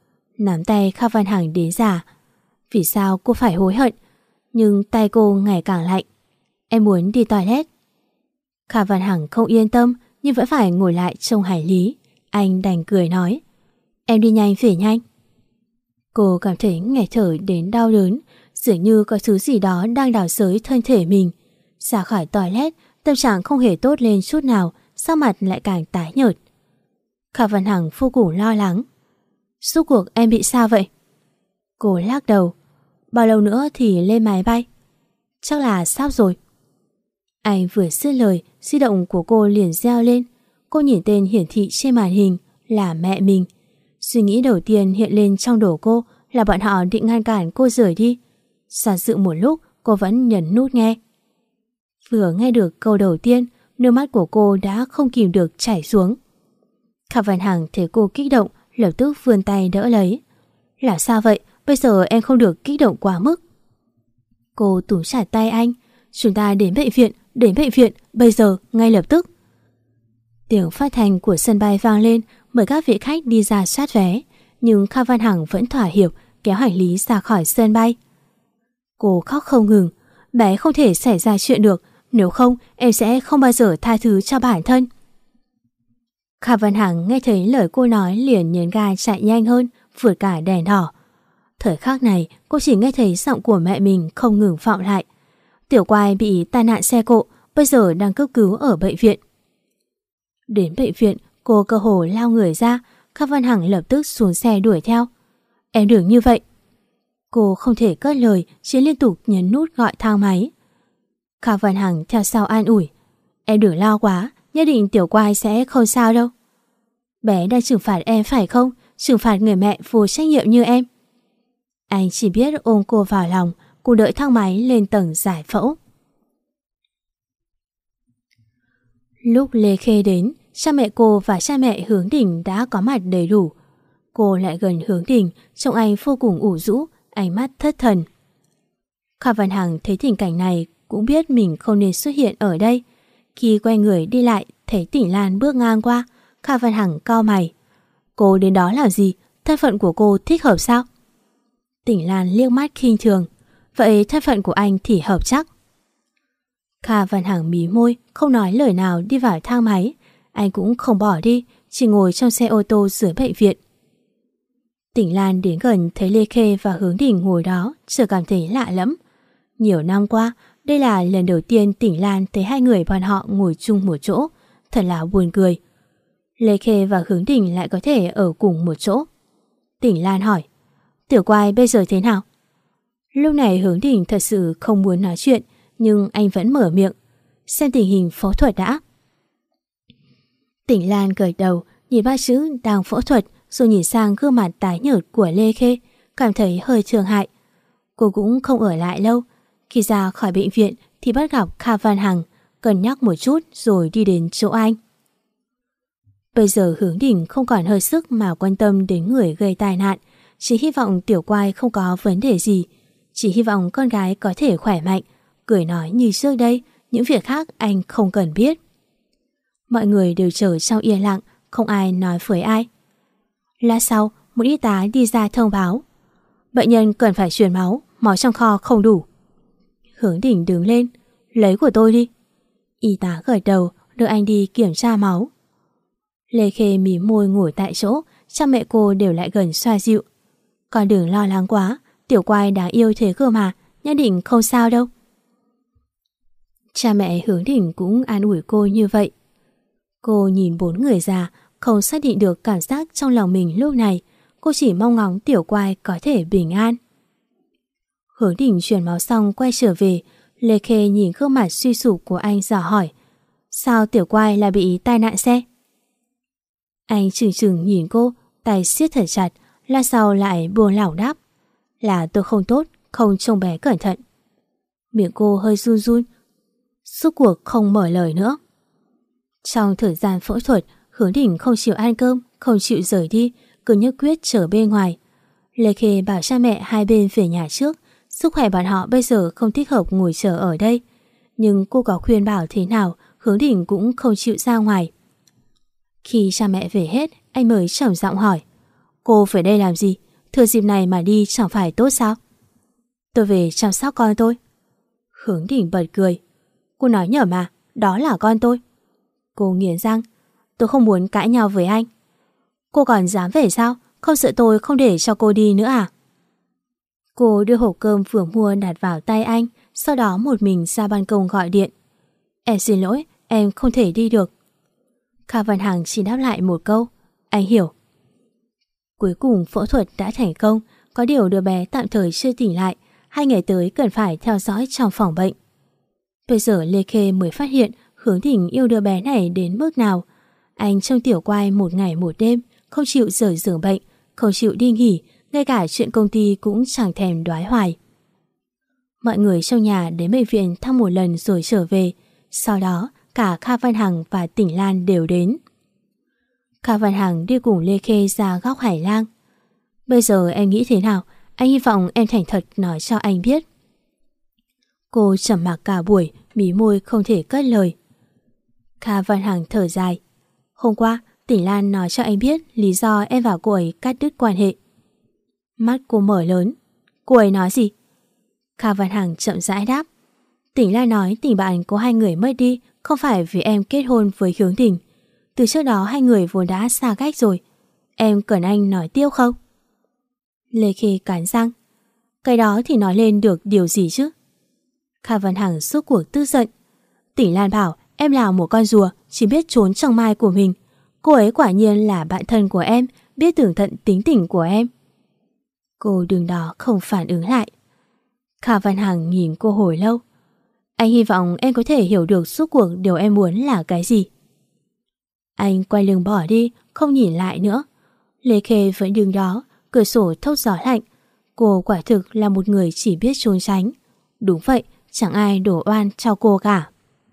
Nắm tay Kha Văn Hằng đến giả. Vì sao cô phải hối hận? Nhưng tay cô ngày càng lạnh. Em muốn đi toilet. Kha Văn Hằng không yên tâm nhưng vẫn phải ngồi lại trông Hải Lý. Anh đành cười nói, em đi nhanh về nhanh. Cô cảm thấy nghẹt thở đến đau đớn, dường như có thứ gì đó đang đào xới thân thể mình. Ra khỏi toilet, tâm trạng không hề tốt lên chút nào, sắc mặt lại càng tái nhợt. Kha Văn Hằng vô cùng lo lắng. Rốt cuộc em bị sao vậy? Cô lắc đầu. Bao lâu nữa thì lên máy bay? Chắc là sắp rồi. Anh vừa dứt lời, di động của cô liền reo lên. Cô nhìn tên hiển thị trên màn hình là mẹ mình. Suy nghĩ đầu tiên hiện lên trong đầu cô là bọn họ định ngăn cản cô rời đi. Giả dự một lúc, cô vẫn nhấn nút nghe. Vừa nghe được câu đầu tiên, nước mắt của cô đã không kìm được chảy xuống. Kha Văn Hằng thấy cô kích động, lập tức vươn tay đỡ lấy. Là sao vậy? Bây giờ em không được kích động quá mức. Cô túm chặt tay anh. Chúng ta đến bệnh viện, đến bệnh viện, bây giờ, ngay lập tức. Tiếng phát thanh của sân bay vang lên, mời các vị khách đi ra soát vé. Nhưng Kha Văn Hằng vẫn thỏa hiệp, kéo hành lý ra khỏi sân bay. Cô khóc không ngừng. Bé không thể xảy ra chuyện được, nếu không em sẽ không bao giờ tha thứ cho bản thân. Kha Văn Hằng nghe thấy lời cô nói liền nhấn ga chạy nhanh hơn, vượt cả đèn đỏ. Thời khắc này cô chỉ nghe thấy giọng của mẹ mình không ngừng vọng lại. Tiểu Quai bị tai nạn xe cộ, bây giờ đang cấp cứu ở bệnh viện. Đến bệnh viện, cô cơ hồ lao người ra. Kha Văn Hằng lập tức xuống xe đuổi theo. Em đừng như vậy. Cô không thể cất lời, chỉ liên tục nhấn nút gọi thang máy. Kha Văn Hằng theo sau an ủi. Em đừng lo quá, nhất định Tiểu Quai sẽ không sao đâu. Bé đang trừng phạt em phải không? Trừng phạt người mẹ vô trách nhiệm như em. Anh chỉ biết ôm cô vào lòng, cùng đợi thang máy lên tầng giải phẫu. Lúc Lê Khê đến, cha mẹ cô và cha mẹ Hướng Đình đã có mặt đầy đủ. Cô lại gần Hướng Đình, trông anh vô cùng ủ rũ, ánh mắt thất thần. Kha Văn Hằng thấy tình cảnh này cũng biết mình không nên xuất hiện ở đây. Khi quay người đi lại, thấy Tỉnh Lan bước ngang qua, Kha Văn Hằng cau mày. Cô đến đó làm gì? Thân phận của cô thích hợp sao? Tỉnh Lan liếc mắt khinh thường. Vậy thân phận của anh thì hợp chắc. Kha Văn Hằng mí môi, không nói lời nào đi vào thang máy. Anh cũng không bỏ đi, chỉ ngồi trong xe ô tô dưới bệnh viện. Tỉnh Lan đến gần thấy Lê Khê và Hướng Đình ngồi đó, chợt cảm thấy lạ lắm. Nhiều năm qua, đây là lần đầu tiên Tỉnh Lan thấy hai người bọn họ ngồi chung một chỗ, thật là buồn cười. Lê Khê và Hướng Đình lại có thể ở cùng một chỗ. Tỉnh Lan hỏi, Tiểu Quai bây giờ thế nào? Lúc này Hướng Đình thật sự không muốn nói chuyện, nhưng anh vẫn mở miệng. Xem tình hình phẫu thuật đã. Tỉnh Lan gật đầu, nhìn bác sĩ đang phẫu thuật, rồi nhìn sang gương mặt tái nhợt của Lê Khê, cảm thấy hơi thương hại. Cô cũng không ở lại lâu. Khi ra khỏi bệnh viện thì bắt gặp Kha Văn Hằng, cân nhắc một chút rồi đi đến chỗ anh. Bây giờ Hướng Đình không còn hơi sức mà quan tâm đến người gây tai nạn, chỉ hy vọng Tiểu Quai không có vấn đề gì, chỉ hy vọng con gái có thể khỏe mạnh, cười nói như trước đây, những việc khác anh không cần biết. Mọi người đều chờ trong yên lặng, không ai nói với ai. Lát sau, một y tá đi ra thông báo. Bệnh nhân cần phải truyền máu, máu trong kho không đủ. Hướng Đình đứng lên, lấy của tôi đi. Y tá gật đầu, đưa anh đi kiểm tra máu. Lê Khê mím môi ngồi tại chỗ, cha mẹ cô đều lại gần xoa dịu. Con đừng lo lắng quá, Tiểu Quai đáng yêu thế cơ mà, nhất định không sao đâu. Cha mẹ Hướng Đình cũng an ủi cô như vậy. Cô nhìn bốn người già, không xác định được cảm giác trong lòng mình lúc này. Cô chỉ mong ngóng Tiểu Quai có thể bình an. Hướng Đình chuyển máu xong quay trở về. Lê Khê nhìn gương mặt suy sụp của anh dò hỏi, sao Tiểu Quai lại bị tai nạn xe? Anh chừng chừng nhìn cô, tay siết thật chặt, lát sau lại buông lỏng đáp, là tôi không tốt, không trông bé cẩn thận. Miệng cô hơi run run, suốt cuộc không mở lời nữa. Trong thời gian phẫu thuật, Hướng Đình không chịu ăn cơm, không chịu rời đi, cứ nhất quyết chờ bên ngoài. Lê Khê bảo cha mẹ hai bên về nhà trước, sức khỏe bọn họ bây giờ không thích hợp ngồi chờ ở đây. Nhưng cô có khuyên bảo thế nào, Hướng Đình cũng không chịu ra ngoài. Khi cha mẹ về hết, anh mới trầm giọng hỏi, cô về đây làm gì? Thừa dịp này mà đi chẳng phải tốt sao? Tôi về chăm sóc con tôi. Hướng Đình bật cười. Cô nói nhở mà, đó là con tôi. Cô nghiến răng. Tôi không muốn cãi nhau với anh. Cô còn dám về sao? Không sợ tôi không để cho cô đi nữa à? Cô đưa hộp cơm vừa mua đặt vào tay anh, sau đó một mình ra ban công gọi điện. Em xin lỗi, em không thể đi được. Kha Văn Hằng chỉ đáp lại một câu. Anh hiểu. Cuối cùng phẫu thuật đã thành công, có điều đứa bé tạm thời chưa tỉnh lại, hai ngày tới cần phải theo dõi trong phòng bệnh. Bây giờ Lê Khê mới phát hiện Hướng Đình yêu đứa bé này đến mức nào. Anh trông Tiểu Quai một ngày một đêm, không chịu rời giường bệnh, không chịu đi nghỉ, ngay cả chuyện công ty cũng chẳng thèm đoái hoài. Mọi người trong nhà đến bệnh viện thăm một lần rồi trở về, sau đó cả Kha Văn Hằng và Tỉnh Lan đều đến. Kha Văn Hằng đi cùng Lê Khê ra góc Hải Lang. Bây giờ em nghĩ thế nào? Anh hy vọng em thành thật nói cho anh biết. Cô trầm mặc cả buổi, mí môi không thể cất lời. Kha Văn Hằng thở dài. Hôm qua, Tỉnh Lan nói cho anh biết lý do em và cô ấy cắt đứt quan hệ. Mắt cô mở lớn. Cô ấy nói gì? Kha Văn Hằng chậm rãi đáp. Tỉnh Lan nói tình bạn của hai người mất đi không phải vì em kết hôn với Hướng Đình. Từ trước đó hai người vốn đã xa cách rồi. Em cần anh nói tiếp không? Lê Khê cắn răng. Cái đó thì nói lên được điều gì chứ? Kha Văn Hằng suốt cuộc tức giận. Tỉnh Lan bảo em là một con rùa chỉ biết trốn trong mai của mình. Cô ấy quả nhiên là bạn thân của em, biết tường tận tính tình của em. Cô đứng đó không phản ứng lại. Kha Văn Hằng nhìn cô hồi lâu. Anh hy vọng em có thể hiểu được suốt cuộc điều em muốn là cái gì. Anh quay lưng bỏ đi, không nhìn lại nữa. Lê Khê vẫn đứng đó, cửa sổ thốc gió lạnh. Cô quả thực là một người chỉ biết trốn tránh. Đúng vậy, chẳng ai đổ oan cho cô cả.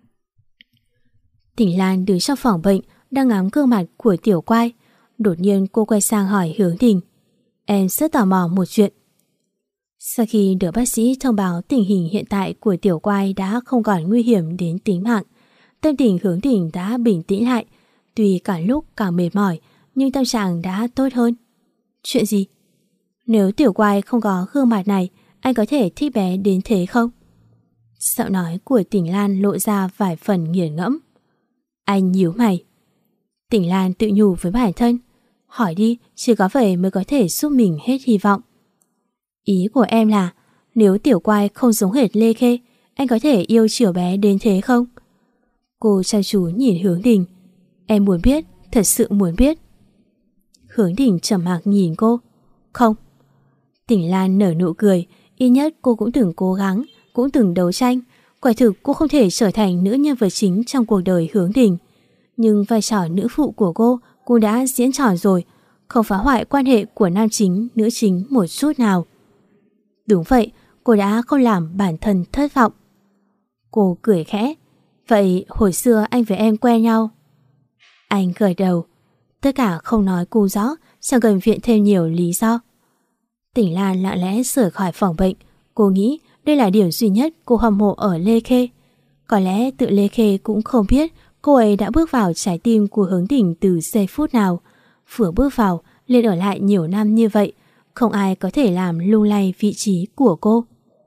Tỉnh Lan đứng trong phòng bệnh, đang ngắm gương mặt của Tiểu Quai. Đột nhiên cô quay sang hỏi Hướng Đình. Em rất tò mò một chuyện. Sau khi được bác sĩ thông báo tình hình hiện tại của Tiểu Quai đã không còn nguy hiểm đến tính mạng, tâm tình Hướng Đình đã bình tĩnh lại. Tuy cả lúc càng mệt mỏi, nhưng tâm trạng đã tốt hơn. Chuyện gì? Nếu Tiểu Quai không có gương mặt này, anh có thể thích bé đến thế không? Giọng nói của Tỉnh Lan lộ ra vài phần nghiền ngẫm. Anh nhíu mày. Tỉnh Lan tự nhủ với bản thân. Hỏi đi, chỉ có vậy mới có thể giúp mình hết hy vọng. Ý của em là, nếu Tiểu Quai không giống hệt Lê Khê, anh có thể yêu chiều bé đến thế không? Cô chăm chú nhìn Hướng Đình. Em muốn biết, thật sự muốn biết. Hướng Đình trầm mặc nhìn cô. Không. Tỉnh Lan nở nụ cười. Ít nhất cô cũng từng cố gắng, cũng từng đấu tranh. Quả thực cô không thể trở thành nữ nhân vật chính trong cuộc đời Hướng Đình. Nhưng vai trò nữ phụ của cô, cô đã diễn trò rồi. Không phá hoại quan hệ của nam chính, nữ chính một chút nào. Đúng vậy, cô đã không làm bản thân thất vọng. Cô cười khẽ. Vậy hồi xưa anh với em quen nhau? Anh gật đầu. Tất cả không nói cô rõ, chẳng cần viện thêm nhiều lý do. Tỉnh Lan lặng lẽ rời khỏi phòng bệnh. Cô nghĩ đây là điểm duy nhất cô hâm mộ ở Lê Khê. Có lẽ tự Lê Khê cũng không biết cô ấy đã bước vào trái tim của Hướng Đình từ giây phút nào. Vừa bước vào, liền ở lại nhiều năm như vậy. Không ai có thể làm lung lay vị trí của cô.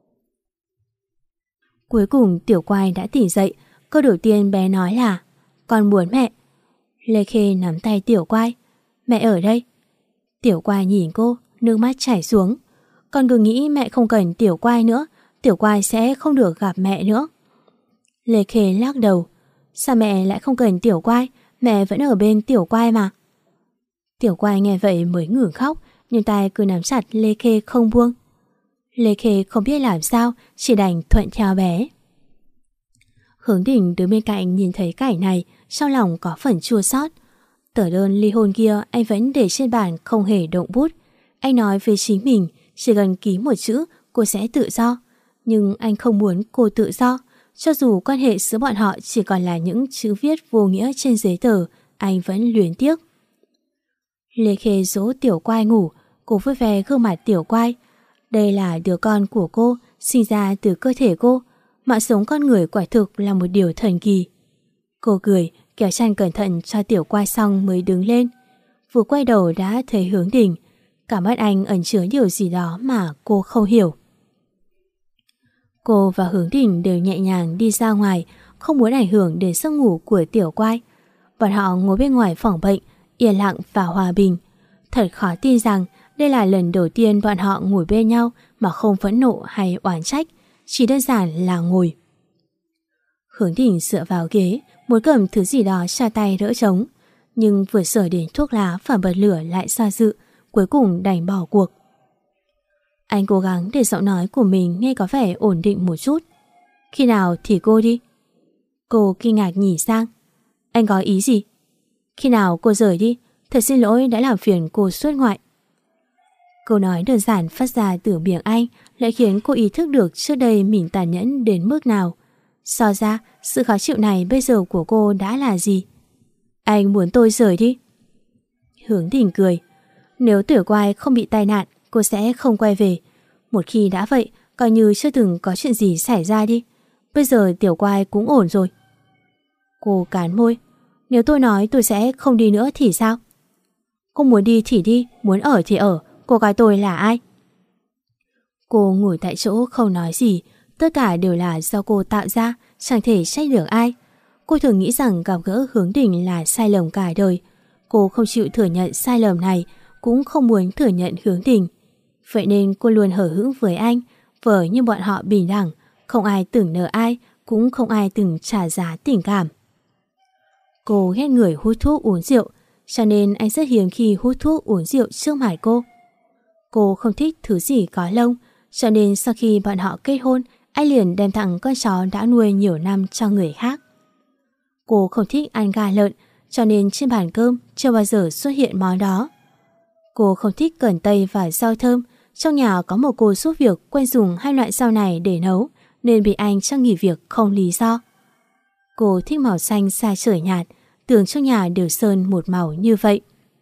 Cuối cùng Tiểu Quai đã tỉnh dậy. Câu đầu tiên bé nói là con muốn mẹ. Lê Khê nắm tay Tiểu Quai. Mẹ ở đây. Tiểu Quai nhìn cô, nước mắt chảy xuống. Con cứ nghĩ mẹ không cần Tiểu Quai nữa, Tiểu Quai sẽ không được gặp mẹ nữa. Lê Khê lắc đầu. Sao mẹ lại không cần Tiểu Quai? Mẹ vẫn ở bên Tiểu Quai mà. Tiểu Quai nghe vậy mới ngừng khóc, nhưng tay cứ nắm chặt Lê Khê không buông. Lê Khê không biết làm sao, chỉ đành thuận theo bé. Hướng Đình đứng bên cạnh nhìn thấy cảnh này, trong lòng có phần chua xót. Tờ đơn ly hôn kia anh vẫn để trên bàn không hề động bút. Anh nói với chính mình, chỉ cần ký một chữ cô sẽ tự do. Nhưng anh không muốn cô tự do. Cho dù quan hệ giữa bọn họ chỉ còn là những chữ viết vô nghĩa trên giấy tờ, anh vẫn luyến tiếc. Lê Khê dỗ Tiểu Quai ngủ, cô vui vẻ gương mặt Tiểu Quai. Đây là đứa con của cô, sinh ra từ cơ thể cô. Mạng sống con người quả thực là một điều thần kỳ. Cô cười, kéo chăn cẩn thận cho Tiểu Quai xong mới đứng lên. Vừa quay đầu đã thấy Hướng Đình. Cả mắt anh ẩn chứa điều gì đó mà cô không hiểu. Cô và Hướng Đình đều nhẹ nhàng đi ra ngoài, không muốn ảnh hưởng đến giấc ngủ của Tiểu Quai. Bọn họ ngồi bên ngoài phòng bệnh, yên lặng và hòa bình. Thật khó tin rằng đây là lần đầu tiên bọn họ ngồi bên nhau mà không phẫn nộ hay oán trách, chỉ đơn giản là ngồi. Hướng Đình dựa vào ghế, muốn cầm thứ gì đó tra tay đỡ trống, nhưng vừa sờ đến thuốc lá và bật lửa lại do dự, cuối cùng đành bỏ cuộc. Anh cố gắng để giọng nói của mình nghe có vẻ ổn định một chút. Khi nào thì cô đi? Cô kinh ngạc nhìn sang. Anh có ý gì? Khi nào cô rời đi? Thật xin lỗi đã làm phiền cô xuất ngoại. Câu nói đơn giản phát ra từ miệng anh lại khiến cô ý thức được trước đây mình tàn nhẫn đến mức nào. So ra, sự khó chịu này bây giờ của cô đã là gì? Anh muốn tôi rời đi. Hướng Đình cười. Nếu Tiểu Quai không bị tai nạn, cô sẽ không quay về. Một khi đã vậy, coi như chưa từng có chuyện gì xảy ra đi. Bây giờ Tiểu Quai cũng ổn rồi. Cô cắn môi. Nếu tôi nói tôi sẽ không đi nữa thì sao? Cô muốn đi thì đi, muốn ở thì ở. Cô gái tôi là ai? Cô ngồi tại chỗ không nói gì. Tất cả đều là do cô tạo ra, chẳng thể trách được ai. Cô thường nghĩ rằng gặp gỡ Hướng Đình là sai lầm cả đời. Cô không chịu thừa nhận sai lầm này, cũng không muốn thừa nhận Hướng Đình. Vậy nên cô luôn hờ hững với anh, vờ như bọn họ bình đẳng, không ai tưởng nợ ai, cũng không ai từng trả giá tình cảm. Cô ghét người hút thuốc uống rượu, cho nên anh rất hiếm khi hút thuốc uống rượu trước mặt cô. Cô không thích thứ gì có lông, cho nên sau khi bọn họ kết hôn, anh liền đem tặng con chó đã nuôi nhiều năm cho người khác. Cô không thích ăn gà lợn, cho nên trên bàn cơm chưa bao giờ xuất hiện món đó. Cô không thích cần tây và rau thơm, trong nhà có một cô giúp việc quen dùng hai loại rau này để nấu, nên bị anh cho nghỉ việc không lý do. Cô thích màu xanh da trời nhạt, tường trong nhà đều sơn một màu như vậy.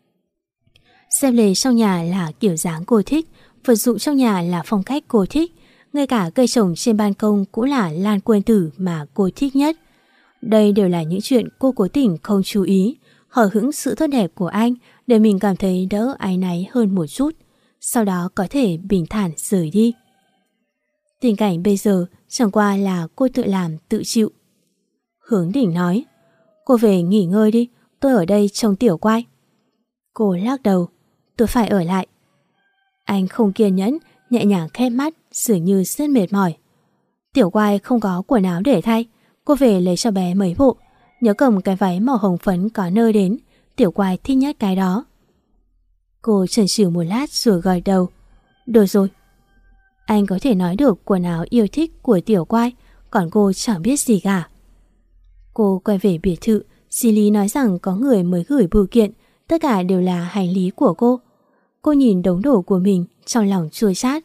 Xếp lề trong nhà là kiểu dáng cô thích, vật dụng trong nhà là phong cách cô thích, ngay cả cây trồng trên ban công cũng là lan quân tử mà cô thích nhất. Đây đều là những chuyện cô cố tình không chú ý, hờ hững sự tốt đẹp của anh để mình cảm thấy đỡ áy náy hơn một chút, sau đó có thể bình thản rời đi. Tình cảnh bây giờ chẳng qua là cô tự làm tự chịu. Hướng Đình nói, cô về nghỉ ngơi đi, tôi ở đây trông Tiểu Quai. Cô lắc đầu, tôi phải ở lại. Anh không kiên nhẫn, nhẹ nhàng khép mắt, dường như rất mệt mỏi. Tiểu Quai không có quần áo để thay, cô về lấy cho bé mấy bộ, nhớ cầm cái váy màu hồng phấn có nơ đến, Tiểu Quai thích nhất cái đó. Cô chần chừ một lát rồi gật đầu. Được rồi. Anh có thể nói được quần áo yêu thích của Tiểu Quai, còn cô chẳng biết gì cả. Cô quay về biệt thự, dì Lý nói rằng có người mới gửi bưu kiện, tất cả đều là hành lý của cô. Cô nhìn đống đồ của mình, trong lòng chua chát.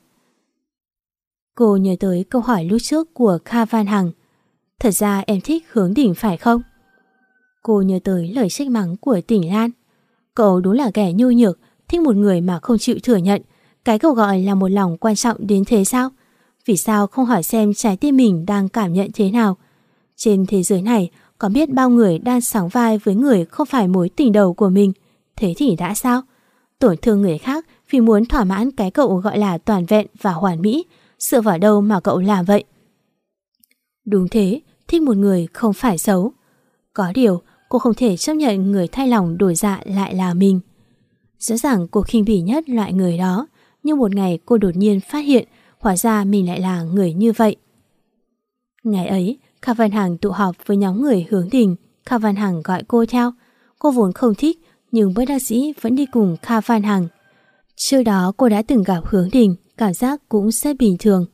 Cô nhớ tới câu hỏi lúc trước của Kha Văn Hằng. Thật ra em thích Hướng Đình phải không? Cô nhớ tới lời trách mắng của Tỉnh Lan. Cậu đúng là kẻ nhu nhược, thích một người mà không chịu thừa nhận. Cái cậu gọi là một lòng quan trọng đến thế sao? Vì sao không hỏi xem trái tim mình đang cảm nhận thế nào? Trên thế giới này có biết bao người đang sóng vai với người không phải mối tình đầu của mình. Thế thì đã sao? Tổn thương người khác vì muốn thỏa mãn cái cậu gọi là toàn vẹn và hoàn mỹ. Dựa vào đâu mà cậu làm vậy? Đúng thế, thích một người không phải xấu. Có điều cô không thể chấp nhận người thay lòng đổi dạ lại là mình. Rõ ràng cô khinh bỉ nhất loại người đó, nhưng một ngày cô đột nhiên phát hiện hóa ra mình lại là người như vậy. Ngày ấy, Kha Văn Hằng tụ họp với nhóm người Hướng Đình. Kha Văn Hằng gọi cô theo. Cô vốn không thích, nhưng bất đắc dĩ vẫn đi cùng Kha Văn Hằng. Trước đó cô đã từng gặp Hướng Đình, cảm giác cũng rất bình thường.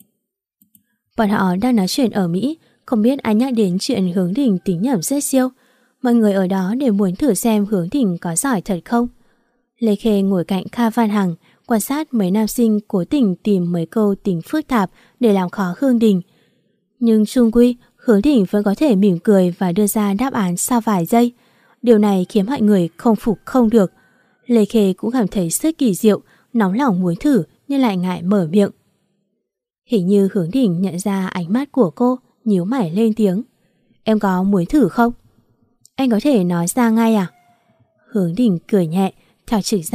Bọn họ đang nói chuyện ở Mỹ, không biết ai nhắc đến chuyện Hướng Đình tính nhẩm rất siêu. Mọi người ở đó đều muốn thử xem Hướng Đình có giỏi thật không. Lê Khê ngồi cạnh Kha Văn Hằng, quan sát mấy nam sinh cố tình tìm mấy câu tính phức tạp để làm khó Hướng Đình. Nhưng chung quy, Hướng Đình vẫn có thể mỉm cười và đưa ra đáp án sau vài giây. Điều này khiến mọi người không phục không được. Lê Khê cũng cảm thấy rất kỳ diệu, nóng lòng muốn thử nhưng lại ngại mở miệng. Hình như Hướng Đình nhận ra ánh mắt của cô, nhíu mày lên tiếng. Em có muốn thử không? Anh có thể nói ra ngay à? Hướng Đình cười nhẹ, theo trực giác cô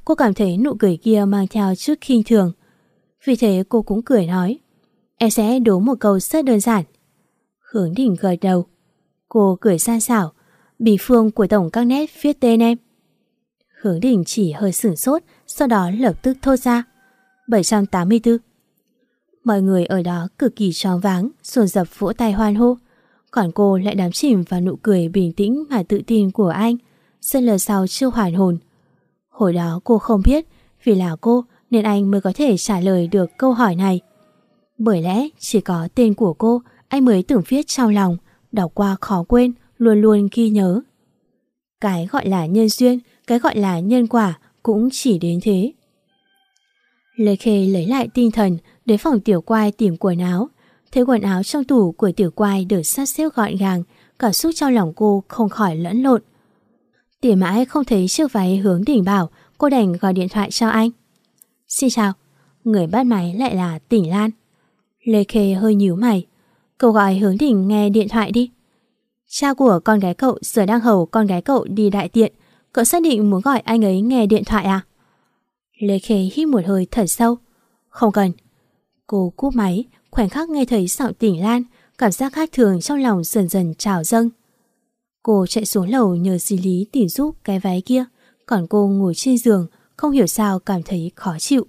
Cô cảm thấy nụ cười kia mang theo chút khinh thường. Vì thế cô cũng cười nói, em sẽ đố một câu rất đơn giản. Hướng Đình gật đầu. Cô cười san xảo, bí phương của tổng các nét viết tên em. Hướng Đình chỉ hơi sửng sốt, sau đó lập tức thốt ra, bảy trăm tám mươi tư. Mọi người ở đó cực kỳ choáng váng, dồn dập vỗ tay hoan hô. Còn cô lại đắm chìm vào nụ cười bình tĩnh mà tự tin của anh. Rất lời sau chưa hoàn hồn. Hồi đó cô không biết, vì là cô nên anh mới có thể trả lời được câu hỏi này. Bởi lẽ chỉ có tên của cô anh mới tưởng viết trong lòng, đọc qua khó quên, luôn luôn ghi nhớ. Cái gọi là nhân duyên, cái gọi là nhân quả cũng chỉ đến thế. Lê Khê lấy lại tinh thần, đến phòng Tiểu Quai tìm quần áo. Thấy quần áo trong tủ của Tiểu Quai được sắp xếp gọn gàng, cảm xúc trong lòng cô không khỏi lẫn lộn. Tìm mãi không thấy chiếc váy Hướng Đình bảo, cô đành gọi điện thoại cho anh. Xin chào. Người bắt máy lại là Tỉnh Lan. Lê Khê hơi nhíu mày. Cậu gọi Hướng Đình nghe điện thoại đi. Cha của con gái cậu giờ đang hầu con gái cậu đi đại tiện. Cậu xác định muốn gọi anh ấy nghe điện thoại à? Lê Khê hít một hơi thật sâu. Không cần. Cô cúp máy, khoảnh khắc nghe thấy giọng Tỉnh Lan, cảm giác khác thường trong lòng dần dần trào dâng. Cô chạy xuống lầu nhờ dì Lý tìm giúp cái váy kia, còn cô ngồi trên giường, không hiểu sao cảm thấy khó chịu.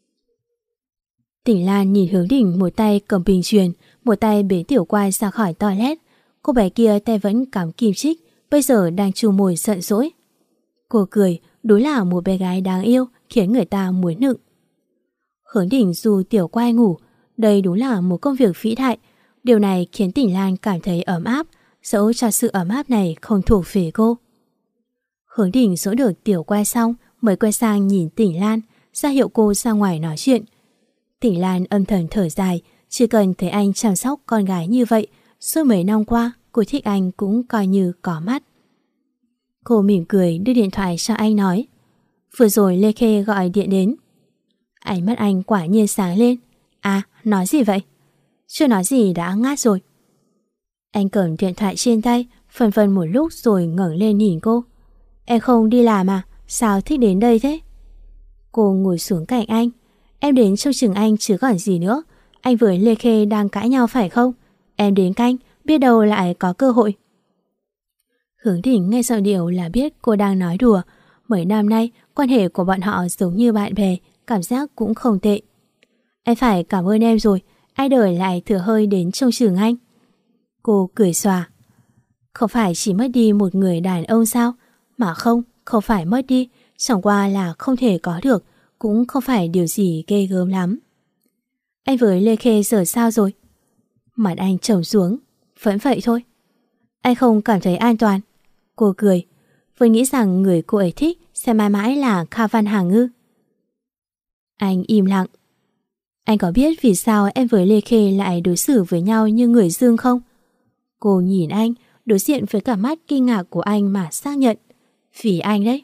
Tỉnh Lan nhìn Hướng Đình một tay cầm bình truyền, một tay bế Tiểu Quai ra khỏi toilet. Cô bé kia tay vẫn cắm kim chích, bây giờ đang chu môi giận dỗi. Cô cười, đúng là một bé gái đáng yêu, khiến người ta muốn nựng. Hướng Đình dù Tiểu Quai ngủ, đây đúng là một công việc vĩ đại. Điều này khiến Tỉnh Lan cảm thấy ấm áp, dẫu cho sự ấm áp này không thuộc về cô. Hướng Đình dỗ được Tiểu Quai xong mới quay sang nhìn Tỉnh Lan, ra hiệu cô ra ngoài nói chuyện. Tỉnh Lan âm thầm thở dài, chỉ cần thấy anh chăm sóc con gái như vậy, suốt mấy năm qua cô thích anh cũng coi như có mắt. Cô mỉm cười đưa điện thoại cho anh nói, vừa rồi Lê Khê gọi điện đến. Ánh mắt anh quả nhiên sáng lên. À, nói gì vậy? Chưa nói gì đã ngát rồi. Anh cầm điện thoại trên tay, phần phần một lúc rồi ngẩng lên nhìn cô. Em không đi làm à? Sao thích đến đây thế? Cô ngồi xuống cạnh anh. Em đến trông chừng anh chứ còn gì nữa. Anh với Lê Khê đang cãi nhau phải không? Em đến canh, biết đâu lại có cơ hội. Hướng Đình nghe giọng điệu là biết cô đang nói đùa. Mấy năm nay, quan hệ của bọn họ giống như bạn bè, cảm giác cũng không tệ. Em phải cảm ơn em rồi, ai đời lại thừa hơi đến trông chừng anh. Cô cười xòa. Không phải chỉ mất đi một người đàn ông sao? Mà không, không phải mất đi, chẳng qua là không thể có được, cũng không phải điều gì ghê gớm lắm. Anh với Lê Khê giờ sao rồi? Mặt anh trầm xuống. Vẫn vậy thôi. Anh không cảm thấy an toàn. Cô cười. Vừa nghĩ rằng người cô ấy thích sẽ mãi mãi là Kha Văn Hằng ư? Anh im lặng. Anh có biết vì sao em với Lê Khê lại đối xử với nhau như người dương không? Cô nhìn anh, đối diện với cả mắt kinh ngạc của anh mà xác nhận. Vì anh đấy.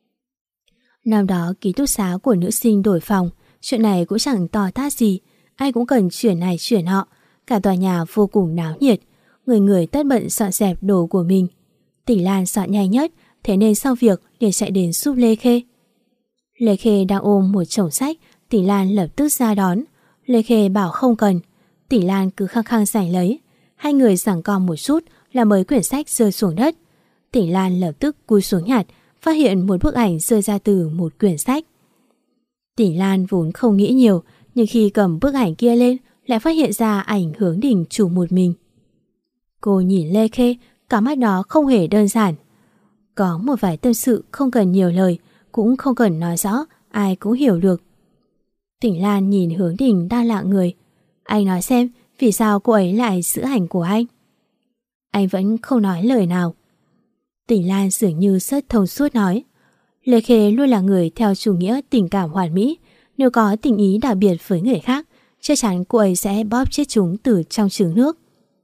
Năm đó ký túc xá của nữ sinh đổi phòng, chuyện này cũng chẳng to tát gì. Ai cũng cần chuyển này chuyển họ. Cả tòa nhà vô cùng náo nhiệt. Người người tất bận dọn dẹp đồ của mình. Tỉnh Lan dọn nhanh nhất, thế nên sau việc liền chạy đến giúp Lê Khê. Lê Khê đang ôm một chồng sách, Tỉnh Lan lập tức ra đón. Lê Khê bảo không cần, Tỉnh Lan cứ khăng khăng giành lấy. Hai người giằng co một chút là mấy quyển sách rơi xuống đất. Tỉnh Lan lập tức cúi xuống nhặt, phát hiện một bức ảnh rơi ra từ một quyển sách. Tỉnh Lan vốn không nghĩ nhiều, nhưng khi cầm bức ảnh kia lên lại phát hiện ra ảnh Hướng Đình chụp một mình. Cô nhìn Lê Khê, cả mắt đó không hề đơn giản. Có một vài tâm sự không cần nhiều lời, cũng không cần nói rõ, ai cũng hiểu được. Tỉnh Lan nhìn Hướng Đình đang lặng người. Anh nói xem vì sao cô ấy lại giữ ảnh của anh. Anh vẫn không nói lời nào. Tỉnh Lan dường như rất thông suốt nói. Lê Khê luôn là người theo chủ nghĩa tình cảm hoàn mỹ. Nếu có tình ý đặc biệt với người khác, chắc chắn cô ấy sẽ bóp chết chúng từ trong trứng nước.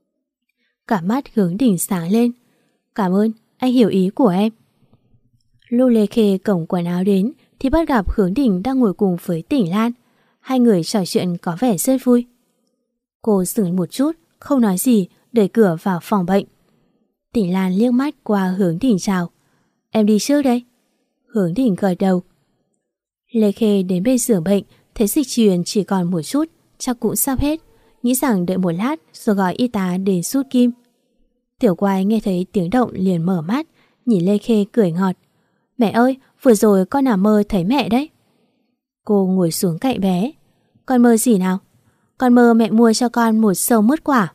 Cả mắt Hướng Đình sáng lên. Cảm ơn, anh hiểu ý của em. Lúc Lê Khê cổng quần áo đến thì bắt gặp Hướng Đình đang ngồi cùng với Tỉnh Lan. Hai người trò chuyện có vẻ rất vui. Cô dừng một chút, không nói gì, đẩy cửa vào phòng bệnh. Tỉnh Lan liếc mắt qua Hướng Đình chào. Em đi trước đây. Hướng Đình gật đầu. Lê Khê đến bên giường bệnh, thấy dịch truyền chỉ còn một chút, chắc cũng sắp hết. Nghĩ rằng đợi một lát rồi gọi y tá đến rút kim. Tiểu Quai nghe thấy tiếng động liền mở mắt, nhìn Lê Khê cười ngọt. Mẹ ơi, vừa rồi con nằm mơ thấy mẹ đấy. Cô ngồi xuống cạnh bé. Con mơ gì nào? Con mơ mẹ mua cho con một sâu mứt quả.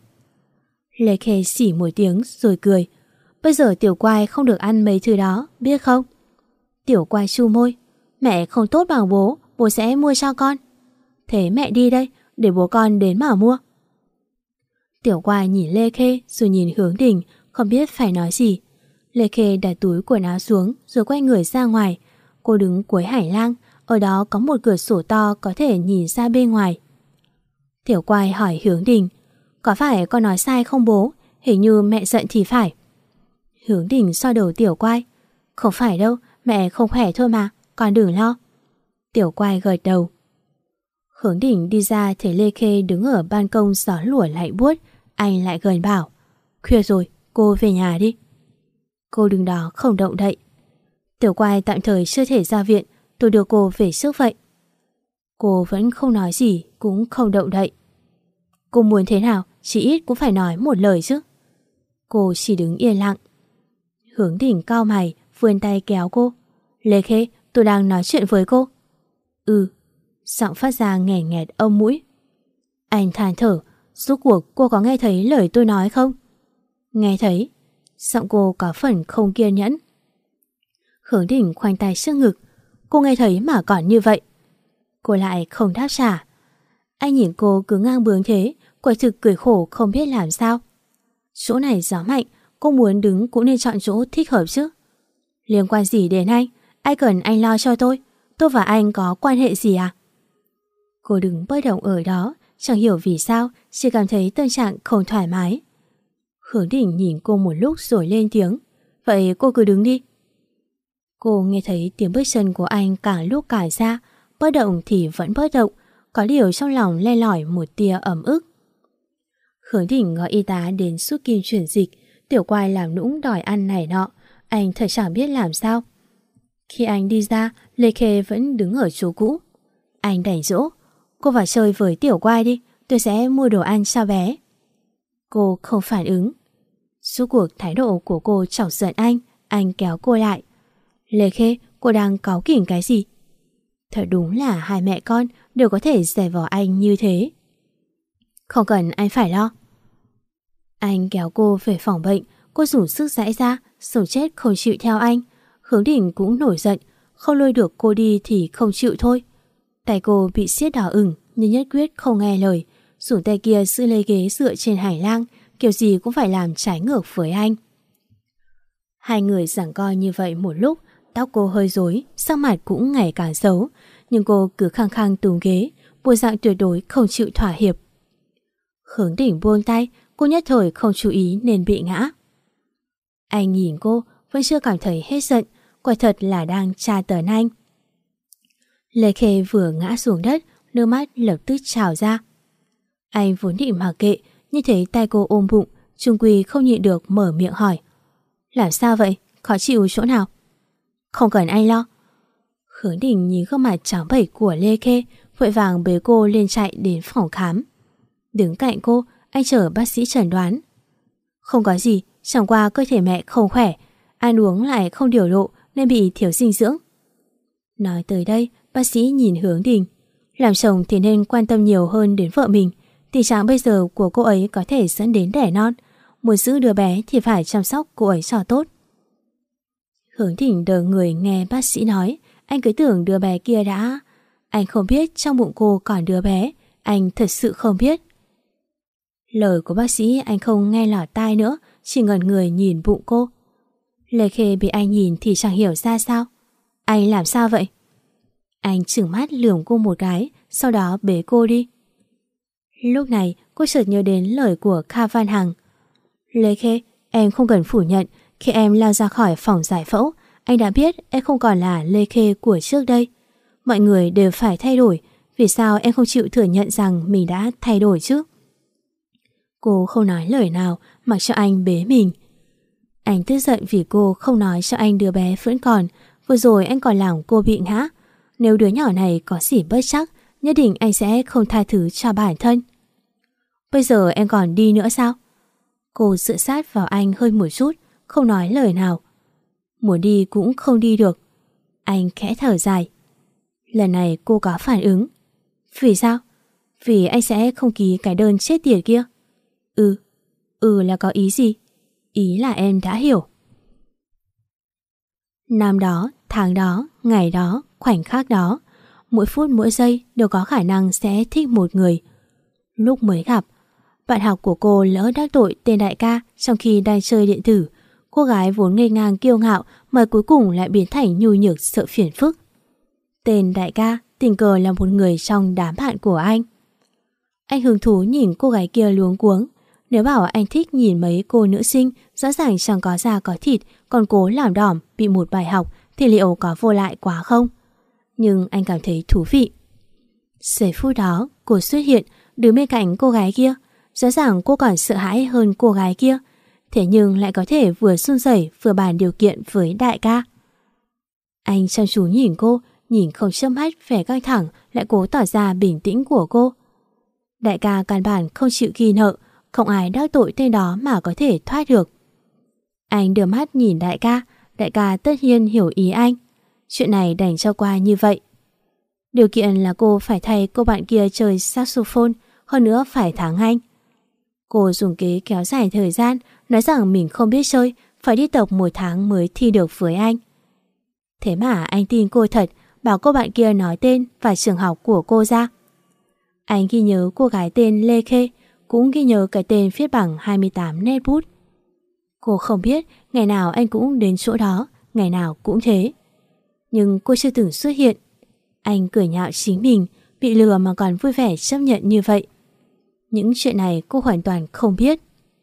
Lê Khê xỉ một tiếng rồi cười. Bây giờ Tiểu Quai không được ăn mấy thứ đó, biết không? Tiểu Quai chu môi. Mẹ không tốt bằng bố, bố sẽ mua cho con. Thế mẹ đi đây, để bố con đến mà mua. Tiểu Quai nhìn Lê Khê rồi nhìn Hướng Đình, không biết phải nói gì. Lê Khê đặt túi quần áo xuống rồi quay người ra ngoài. Cô đứng cuối hành lang, ở đó có một cửa sổ to có thể nhìn ra bên ngoài. Tiểu Quai hỏi Hướng Đình, có phải con nói sai không bố? Hình như mẹ giận thì phải. Hướng Đình xoa đầu Tiểu Quai. Không phải đâu, mẹ không khỏe thôi mà, con đừng lo. Tiểu Quai gật đầu. Hướng Đình đi ra thấy Lê Khê đứng ở ban công gió lùa lạnh buốt. Anh lại gần bảo, khuya rồi, cô về nhà đi. Cô đứng đó không động đậy. Tiểu Quai tạm thời chưa thể ra viện, tôi đưa cô về trước vậy. Cô vẫn không nói gì, cũng không động đậy. Cô muốn thế nào, chỉ ít cũng phải nói một lời chứ. Cô chỉ đứng yên lặng. Hướng Đình cau mày, vươn tay kéo cô. Lê Khê, tôi đang nói chuyện với cô. Ừ. Giọng phát ra nghè nghẹt âm mũi. Anh than thở. Rốt cuộc cô có nghe thấy lời tôi nói không? Nghe thấy. Giọng cô có phần không kiên nhẫn. Hướng Đình khoanh tay trước ngực. Cô nghe thấy mà còn như vậy. Cô lại không đáp trả. Anh nhìn cô cứ ngang bướng thế, quả thực cười khổ không biết làm sao. Chỗ này gió mạnh, cô muốn đứng cũng nên chọn chỗ thích hợp chứ. Liên quan gì đến anh? Ai cần anh lo cho tôi? Tôi và anh có quan hệ gì à? Cô đứng bất động ở đó, chẳng hiểu vì sao, chỉ cảm thấy tâm trạng không thoải mái. Hướng Đình nhìn cô một lúc rồi lên tiếng. Vậy cô cứ đứng đi. Cô nghe thấy tiếng bước chân của anh càng lúc càng xa, bất động thì vẫn bất động, có điều trong lòng le lỏi một tia ấm ức. Hướng Đình gọi y tá đến rút kim chuyển dịch. Tiểu Quai làm nũng đòi ăn này nọ, anh thật chẳng biết làm sao. Khi anh đi ra, Lê Khê vẫn đứng ở chỗ cũ. Anh đẩy dỗ, cô vào chơi với Tiểu Quai đi, tôi sẽ mua đồ ăn cho bé. Cô không phản ứng. Suốt cuộc thái độ của cô chọc giận anh, anh kéo cô lại. Lê Khê, cô đang cáu kỉnh cái gì? Thật đúng là hai mẹ con đều có thể giày vò anh như thế. Không cần anh phải lo. Anh kéo cô về phòng bệnh, cô dùng sức giãy ra, sống chết không chịu theo anh. Hướng Đình cũng nổi giận, không lôi được cô đi thì không chịu thôi. Tay cô bị siết đỏ ửng nhưng nhất quyết không nghe lời, dùng tay kia giữ lấy ghế dựa trên hành lang, kiểu gì cũng phải làm trái ngược với anh. Hai người giằng co như vậy một lúc, tóc cô hơi rối, sắc mặt cũng ngày càng xấu, nhưng cô cứ khăng khăng túm ghế, bộ dạng tuyệt đối không chịu thỏa hiệp. Hướng Đình buông tay, cô nhất thời không chú ý nên bị ngã. Anh nhìn cô, vẫn chưa cảm thấy hết giận, quả thật là đang tra tấn anh. Lê Khê vừa ngã xuống đất, nước mắt lập tức trào ra. Anh vốn định mặc kệ, nhưng thấy tay cô ôm bụng, chung quy không nhịn được mở miệng hỏi. Làm sao vậy? Khó chịu chỗ nào? Không cần anh lo. Hướng Đình nhìn gương mặt trắng bệch của Lê Khê, vội vàng bế cô lên chạy đến phòng khám. Đứng cạnh cô, anh chờ bác sĩ chẩn đoán. Không có gì, chẳng qua cơ thể mẹ không khỏe, ăn uống lại không điều độ nên bị thiếu dinh dưỡng. Nói tới đây, bác sĩ nhìn Hướng Đình. Làm chồng thì nên quan tâm nhiều hơn đến vợ mình. Tình trạng bây giờ của cô ấy có thể dẫn đến đẻ non. Muốn giữ đứa bé thì phải chăm sóc cô ấy cho tốt. Hướng Đình đờ người nghe bác sĩ nói. Anh cứ tưởng đứa bé kia đã... Anh không biết trong bụng cô còn đứa bé. Anh thật sự không biết. Lời của bác sĩ anh không nghe lọt tai nữa, chỉ ngẩn người nhìn bụng cô. Lê Khê bị anh nhìn thì chẳng hiểu ra sao. Anh làm sao vậy? Anh trừng mắt lườm cô một cái, sau đó bế cô đi. Lúc này cô chợt nhớ đến lời của Kha Văn Hằng. Lê Khê, em không cần phủ nhận, khi em lao ra khỏi phòng giải phẫu, anh đã biết em không còn là Lê Khê của trước đây. Mọi người đều phải thay đổi, vì sao em không chịu thừa nhận rằng mình đã thay đổi chứ? Cô không nói lời nào, mặc cho anh bế mình. Anh tức giận vì cô không nói cho anh đứa bé vẫn còn. Vừa rồi anh còn làm cô bị ngã. Nếu đứa nhỏ này có gì bất chắc, nhất định anh sẽ không tha thứ cho bản thân. Bây giờ em còn đi nữa sao? Cô dựa sát vào anh hơi một chút, không nói lời nào. Muốn đi cũng không đi được. Anh khẽ thở dài. Lần này cô có phản ứng. Vì sao? Vì anh sẽ không ký cái đơn chết tiệt kia. Ừ, ừ là có ý gì? Ý là em đã hiểu. Năm đó, tháng đó, ngày đó, khoảnh khắc đó, mỗi phút mỗi giây đều có khả năng sẽ thích một người. Lúc mới gặp, bạn học của cô lỡ đắc tội tên đại ca trong khi đang chơi điện tử. Cô gái vốn ngây ngang kiêu ngạo mà cuối cùng lại biến thành nhu nhược sợ phiền phức. Tên đại ca tình cờ là một người trong đám bạn của anh. Anh hứng thú nhìn cô gái kia luống cuống. Nếu bảo anh thích nhìn mấy cô nữ sinh rõ ràng chẳng có da có thịt còn cố làm đỏm bị một bài học thì liệu có vô lại quá không? Nhưng anh cảm thấy thú vị. Giây phút đó cô xuất hiện đứng bên cạnh cô gái kia. Rõ ràng cô còn sợ hãi hơn cô gái kia, thế nhưng lại có thể vừa run rẩy vừa bàn điều kiện với đại ca. Anh chăm chú nhìn cô, nhìn không chớp mắt vẻ căng thẳng lại cố tỏ ra bình tĩnh của cô. Đại ca căn bản không chịu ghi nợ, không ai đắc tội tên đó mà có thể thoát được. Anh đưa mắt nhìn đại ca, đại ca tất nhiên hiểu ý anh. Chuyện này đành cho qua như vậy. Điều kiện là cô phải thay cô bạn kia chơi saxophone, hơn nữa phải thắng anh. Cô dùng kế kéo dài thời gian, nói rằng mình không biết chơi, phải đi tập một tháng mới thi được với anh. Thế mà anh tin cô thật, bảo cô bạn kia nói tên và trường học của cô ra. Anh ghi nhớ cô gái tên Lê Khê, cũng ghi nhớ cái tên viết bằng hai mươi tám nét bút. Cô không biết ngày nào anh cũng đến chỗ đó, ngày nào cũng thế. Nhưng cô chưa từng xuất hiện. Anh cười nhạo chính mình, bị lừa mà còn vui vẻ chấp nhận như vậy. Những chuyện này cô hoàn toàn không biết.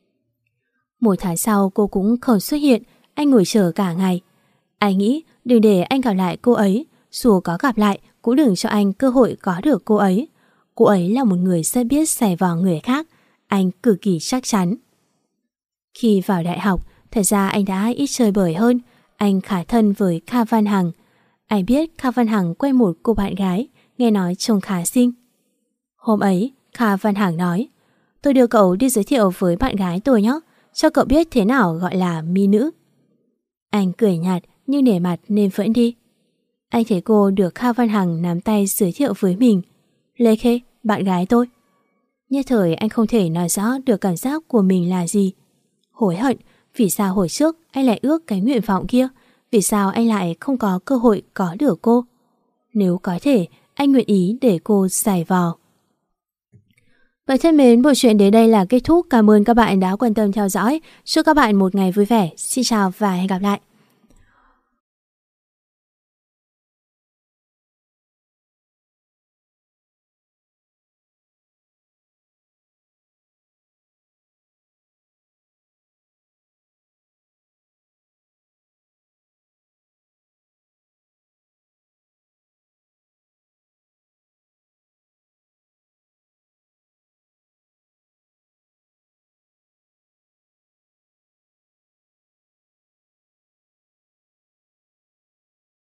Một tháng sau cô cũng không xuất hiện. Anh ngồi chờ cả ngày. Anh nghĩ đừng để anh gặp lại cô ấy. Dù có gặp lại cũng đừng cho anh cơ hội có được cô ấy. Cô ấy là một người rất biết xài vào người khác. Anh cực kỳ chắc chắn. Khi vào đại học, thật ra anh đã ít chơi bời hơn. Anh khá thân với Kha Văn Hằng. Anh biết Kha Văn Hằng quen một cô bạn gái, nghe nói trông khá xinh. Hôm ấy, Kha Văn Hằng nói: tôi đưa cậu đi giới thiệu với bạn gái tôi nhé, cho cậu biết thế nào gọi là mỹ nữ. Anh cười nhạt nhưng nể mặt nên vẫn đi. Anh thấy cô được Kha Văn Hằng nắm tay giới thiệu với mình. Lê Khê, bạn gái tôi. Nhất thời anh không thể nói rõ được cảm giác của mình là gì. Hối hận, vì sao hồi trước anh lại ước cái nguyện vọng kia? Vì sao anh lại không có cơ hội có được cô? Nếu có thể, anh nguyện ý để cô giải vò. Vậy thân mến, bộ truyện đến đây là kết thúc. Cảm ơn các bạn đã quan tâm theo dõi. Chúc các bạn một ngày vui vẻ. Xin chào và hẹn gặp lại.